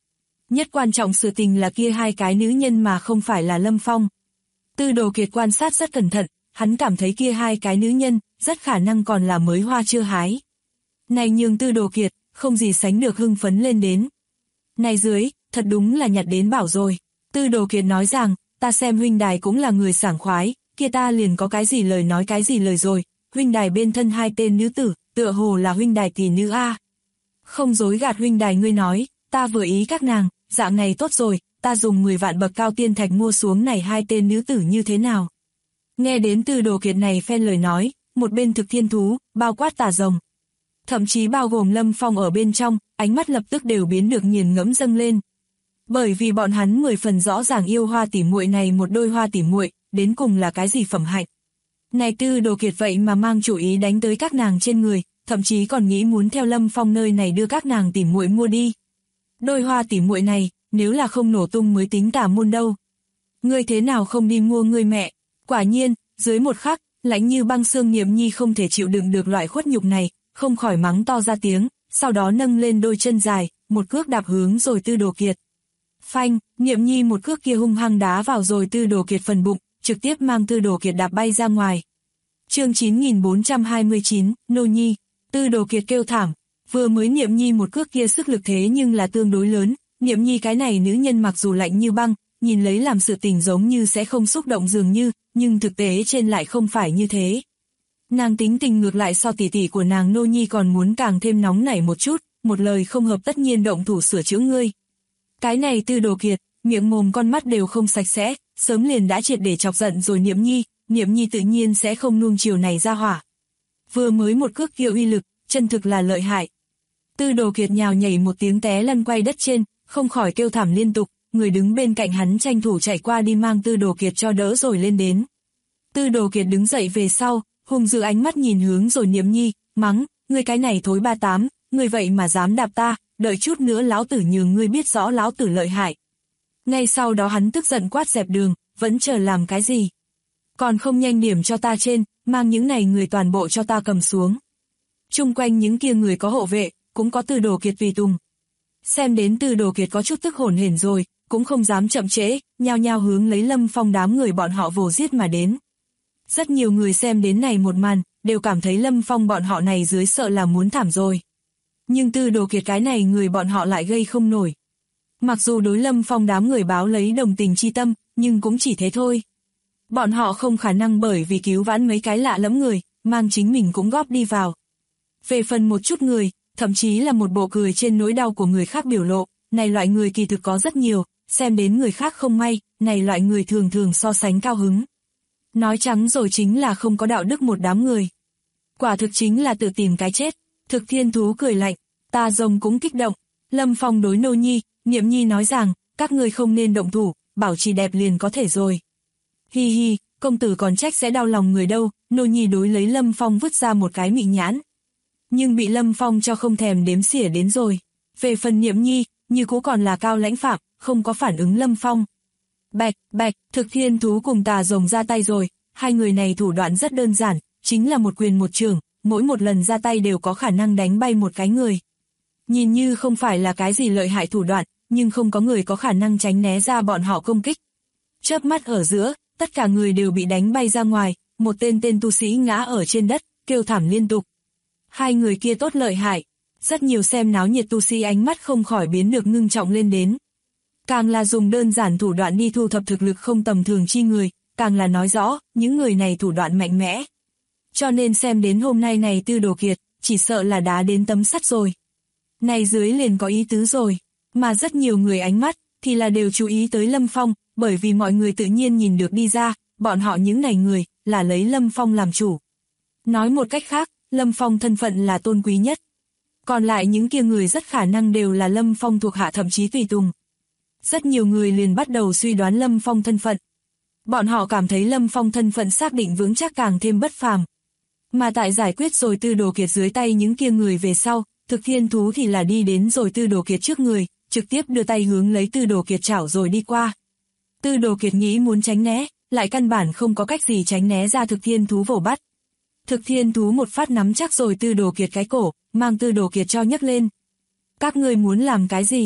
Nhất quan trọng sự tình là kia hai cái nữ nhân mà không phải là Lâm Phong. Tư Đồ Kiệt quan sát rất cẩn thận, hắn cảm thấy kia hai cái nữ nhân, rất khả năng còn là mới hoa chưa hái. Này nhường Tư Đồ Kiệt, không gì sánh được hưng phấn lên đến. Này dưới, thật đúng là nhặt đến bảo rồi. Tư Đồ Kiệt nói rằng, ta xem huynh đài cũng là người sảng khoái, kia ta liền có cái gì lời nói cái gì lời rồi, huynh đài bên thân hai tên nữ tử, tựa hồ là huynh đài tỷ nữ a. Không dối gạt huynh đài ngươi nói, ta vừa ý các nàng, dạng này tốt rồi, ta dùng 10 vạn bậc cao tiên thạch mua xuống này hai tên nữ tử như thế nào. Nghe đến Tư Đồ Kiệt này phen lời nói, một bên Thực Thiên Thú, bao quát Tà Rồng, thậm chí bao gồm Lâm Phong ở bên trong, ánh mắt lập tức đều biến được nghiền ngẫm dâng lên. Bởi vì bọn hắn 10 phần rõ ràng yêu hoa tỉ muội này một đôi hoa tỉ muội, đến cùng là cái gì phẩm hạnh. Này Tư Đồ Kiệt vậy mà mang chủ ý đánh tới các nàng trên người, thậm chí còn nghĩ muốn theo Lâm Phong nơi này đưa các nàng tỉ muội mua đi. Đôi hoa tỉ muội này, nếu là không nổ tung mới tính tà môn đâu. Ngươi thế nào không đi mua ngươi mẹ? Quả nhiên, dưới một khắc, Lãnh Như Băng Xương Niệm Nhi không thể chịu đựng được loại khuất nhục này, không khỏi mắng to ra tiếng, sau đó nâng lên đôi chân dài, một cước đạp hướng rồi Tư Đồ Kiệt. Phanh, Niệm Nhi một cước kia hung hăng đá vào rồi Tư Đồ Kiệt phần bụng, trực tiếp mang Tư Đồ Kiệt đạp bay ra ngoài. Chương 9429, Nô Nhi. Tư Đồ Kiệt kêu thảm, vừa mới Niệm Nhi một cước kia sức lực thế nhưng là tương đối lớn, Niệm Nhi cái này nữ nhân mặc dù lạnh như băng, nhìn lấy làm sự tình giống như sẽ không xúc động dường như, nhưng thực tế trên lại không phải như thế. Nàng tính tình ngược lại so tỷ tỷ của nàng Nô Nhi còn muốn càng thêm nóng nảy một chút, một lời không hợp tất nhiên động thủ sửa chữa ngươi. Cái này Tư Đồ Kiệt, miệng mồm con mắt đều không sạch sẽ, sớm liền đã triệt để chọc giận rồi Niệm Nhi tự nhiên sẽ không nuông chiều này ra hỏa. Vừa mới một cước kia uy lực, chân thực là lợi hại. Tư Đồ Kiệt nhào nhảy một tiếng té lăn quay đất trên, không khỏi kêu thảm liên tục, người đứng bên cạnh hắn tranh thủ chạy qua đi mang Tư Đồ Kiệt cho đỡ rồi lên đến. Tư Đồ Kiệt đứng dậy về sau, hung dữ ánh mắt nhìn hướng rồi Niệm Nhi, mắng, ngươi cái này thối 38, ngươi vậy mà dám đạp ta, đợi chút nữa lão tử nhường ngươi biết rõ lão tử lợi hại. Ngay sau đó hắn tức giận quát dẹp đường, vẫn chờ làm cái gì? Còn không nhanh điểm cho ta trên, mang những này người toàn bộ cho ta cầm xuống. Chung quanh những kia người có hộ vệ, cũng có Tư Đồ Kiệt tùy tùng. Xem đến Tư Đồ Kiệt có chút tức hổn hển rồi, cũng không dám chậm trễ, nhao nhao hướng lấy Lâm Phong đám người bọn họ vồ giết mà đến. Rất nhiều người xem đến này một màn, đều cảm thấy Lâm Phong bọn họ này dưới sợ là muốn thảm rồi. Nhưng Tư Đồ Kiệt cái này người bọn họ lại gây không nổi. Mặc dù đối Lâm Phong đám người báo lấy đồng tình chi tâm, nhưng cũng chỉ thế thôi. Bọn họ không khả năng bởi vì cứu vãn mấy cái lạ lẫm người, mang chính mình cũng góp đi vào. Về phần một chút người, thậm chí là một bộ cười trên nỗi đau của người khác biểu lộ, này loại người kỳ thực có rất nhiều, xem đến người khác không may, này loại người thường thường so sánh cao hứng. Nói trắng rồi chính là không có đạo đức một đám người. Quả thực chính là tự tìm cái chết. Thực Thiên Thú cười lạnh, Tà Rồng cũng kích động. Lâm Phong đối Nô Nhi, Niệm Nhi nói rằng, các người không nên động thủ, bảo trì đẹp liền có thể rồi. Hi hi, công tử còn trách sẽ đau lòng người đâu, Nô Nhi đối lấy Lâm Phong vứt ra một cái mị nhãn. Nhưng bị Lâm Phong cho không thèm đếm xỉa đến rồi. Về phần Niệm Nhi, như cũ còn là cao lãnh phạm, không có phản ứng Lâm Phong. Bạch, Thực Thiên Thú cùng Tà Rồng ra tay rồi, hai người này thủ đoạn rất đơn giản, chính là một quyền một chưởng, mỗi một lần ra tay đều có khả năng đánh bay một cái người. Nhìn như không phải là cái gì lợi hại thủ đoạn, nhưng không có người có khả năng tránh né ra bọn họ công kích. Chớp mắt ở giữa, tất cả người đều bị đánh bay ra ngoài, một tên tu sĩ ngã ở trên đất, kêu thảm liên tục. Hai người kia tốt lợi hại, rất nhiều xem náo nhiệt tu sĩ ánh mắt không khỏi biến được ngưng trọng lên đến. Càng là dùng đơn giản thủ đoạn đi thu thập thực lực không tầm thường chi người, càng là nói rõ, những người này thủ đoạn mạnh mẽ. Cho nên xem đến hôm nay này Tư Đồ Kiệt, chỉ sợ là đá đến tấm sắt rồi. Này dưới liền có ý tứ rồi, mà rất nhiều người ánh mắt, thì là đều chú ý tới Lâm Phong, bởi vì mọi người tự nhiên nhìn được đi ra, bọn họ những này người, là lấy Lâm Phong làm chủ. Nói một cách khác, Lâm Phong thân phận là tôn quý nhất. Còn lại những kia người rất khả năng đều là Lâm Phong thuộc hạ thậm chí tùy tùng. Rất nhiều người liền bắt đầu suy đoán Lâm Phong thân phận. Bọn họ cảm thấy Lâm Phong thân phận xác định vững chắc càng thêm bất phàm. Mà tại giải quyết rồi Tư Đồ Kiệt dưới tay những kia người về sau, Thực Thiên Thú thì là đi đến rồi Tư Đồ Kiệt trước người, trực tiếp đưa tay hướng lấy Tư Đồ Kiệt chảo rồi đi qua. Tư Đồ Kiệt nghĩ muốn tránh né, lại căn bản không có cách gì tránh né ra Thực Thiên Thú vồ bắt. Thực Thiên Thú một phát nắm chắc rồi Tư Đồ Kiệt cái cổ, mang Tư Đồ Kiệt cho nhấc lên. Các ngươi muốn làm cái gì?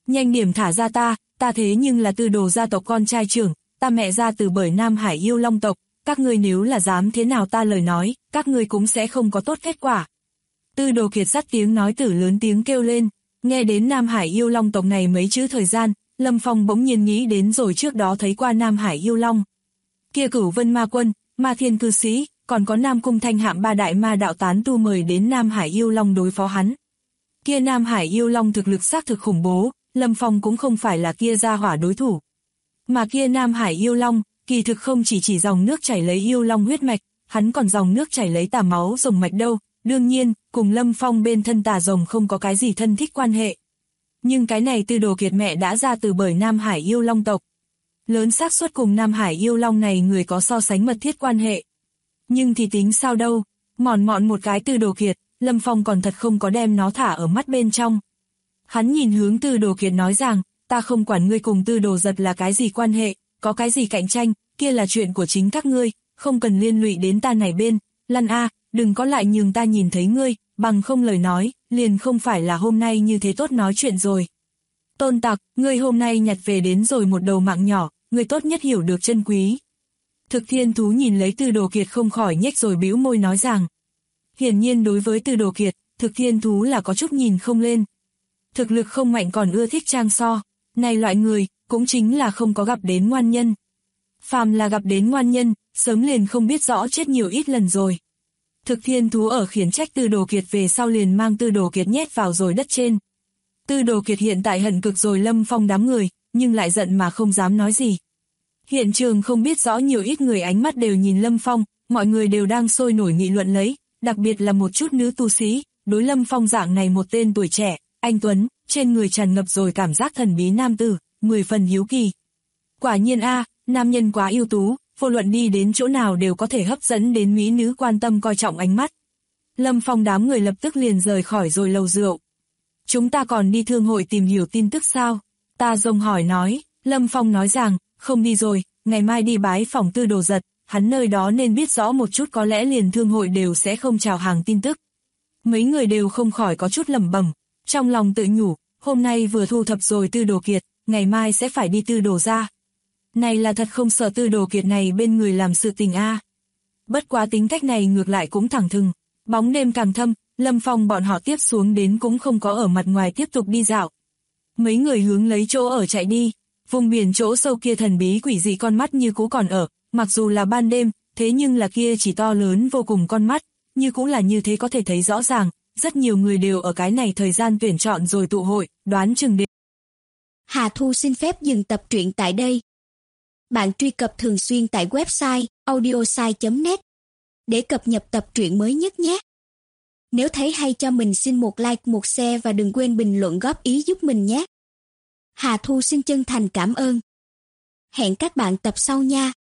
nhanh điểm thả ra ta thế nhưng là Tư Đồ gia tộc con trai trưởng, ta mẹ ra từ bởi Nam Hải Yêu Long tộc, các ngươi nếu là dám thế nào ta lời nói, các ngươi cũng sẽ không có tốt kết quả. Tư Đồ Kiệt dắt tiếng nói tử lớn tiếng kêu lên, nghe đến Nam Hải Yêu Long tộc này mấy chữ thời gian, Lâm Phong bỗng nhiên nghĩ đến rồi trước đó thấy qua Nam Hải Yêu Long. Kia Cửu Vân Ma Quân, Ma Thiên Cư Sĩ, còn có Nam Cung Thanh Hạm ba đại ma đạo tán tu mời đến Nam Hải Yêu Long đối phó hắn. Kia Nam Hải Yêu Long thực lực xác thực khủng bố, Lâm Phong cũng không phải là kia gia hỏa đối thủ. Mà kia Nam Hải Yêu Long, kỳ thực không chỉ dòng nước chảy lấy yêu long huyết mạch, hắn còn dòng nước chảy lấy tà máu rồng mạch đâu, đương nhiên, cùng Lâm Phong bên thân tà rồng không có cái gì thân thích quan hệ. Nhưng cái này Tư Đồ Kiệt mẹ đã ra từ bởi Nam Hải Yêu Long tộc. Lớn xác suất cùng Nam Hải Yêu Long này người có so sánh mật thiết quan hệ. Nhưng thì tính sao đâu, mòn mọn một cái Tư Đồ Kiệt, Lâm Phong còn thật không có đem nó thả ở mắt bên trong. Hắn nhìn hướng Tư Đồ Kiệt nói rằng, ta không quản ngươi cùng Tư Đồ Giật là cái gì quan hệ, có cái gì cạnh tranh, kia là chuyện của chính các ngươi, không cần liên lụy đến ta này bên, lăn a, đừng có lại nhường ta nhìn thấy ngươi, bằng không lời nói, liền không phải là hôm nay như thế tốt nói chuyện rồi. Tôn tặc, ngươi hôm nay nhặt về đến rồi một đầu mạng nhỏ, ngươi tốt nhất hiểu được chân quý. Thực Thiên Thú nhìn lấy Tư Đồ Kiệt không khỏi nhếch rồi bĩu môi nói rằng. Hiển nhiên đối với Tư Đồ Kiệt, Thực Thiên Thú là có chút nhìn không lên. Thực lực không mạnh còn ưa thích trang so, này loại người, cũng chính là không có gặp đến ngoan nhân. Phàm là gặp đến ngoan nhân, sớm liền không biết rõ chết nhiều ít lần rồi. Thực Thiên Thú ở khiển trách Tư Đồ Kiệt về sau liền mang Tư Đồ Kiệt nhét vào rồi đất trên. Tư Đồ Kiệt hiện tại hận cực rồi Lâm Phong đám người, nhưng lại giận mà không dám nói gì. Hiện trường không biết rõ nhiều ít người ánh mắt đều nhìn Lâm Phong, mọi người đều đang sôi nổi nghị luận lấy, đặc biệt là một chút nữ tu sĩ, đối Lâm Phong dạng này một tên tuổi trẻ, anh tuấn, trên người tràn ngập rồi cảm giác thần bí nam tử, 10 phần hiếu kỳ. Quả nhiên a, nam nhân quá ưu tú, vô luận đi đến chỗ nào đều có thể hấp dẫn đến mỹ nữ quan tâm coi trọng ánh mắt. Lâm Phong đám người lập tức liền rời khỏi rồi lầu rượu. Chúng ta còn đi thương hội tìm hiểu tin tức sao? Ta rồng hỏi nói, Lâm Phong nói rằng, không đi rồi, ngày mai đi bái phòng Tư Đồ Giật, hắn nơi đó nên biết rõ một chút có lẽ liền thương hội đều sẽ không chào hàng tin tức. Mấy người đều không khỏi có chút lẩm bẩm, trong lòng tự nhủ, hôm nay vừa thu thập rồi Tư Đồ Kiệt, ngày mai sẽ phải đi Tư Đồ ra. Này là thật không sợ Tư Đồ Kiệt này bên người làm sự tình a. Bất quá tính cách này ngược lại cũng thẳng thừng, bóng đêm càng thâm, Lâm Phong bọn họ tiếp xuống đến cũng không có ở mặt ngoài tiếp tục đi dạo. Mấy người hướng lấy chỗ ở chạy đi, vùng biển chỗ sâu kia thần bí quỷ dị con mắt như cũ còn ở, mặc dù là ban đêm, thế nhưng là kia chỉ to lớn vô cùng con mắt, như cũng là như thế có thể thấy rõ ràng, rất nhiều người đều ở cái này thời gian tuyển chọn rồi tụ hội, đoán chừng đến. Hà Thu xin phép dừng tập truyện tại đây. Bạn truy cập thường xuyên tại website audiosai.net để cập nhật tập truyện mới nhất nhé. Nếu thấy hay cho mình xin một like, một share và đừng quên bình luận góp ý giúp mình nhé. Hà Thu xin chân thành cảm ơn. Hẹn các bạn tập sau nha.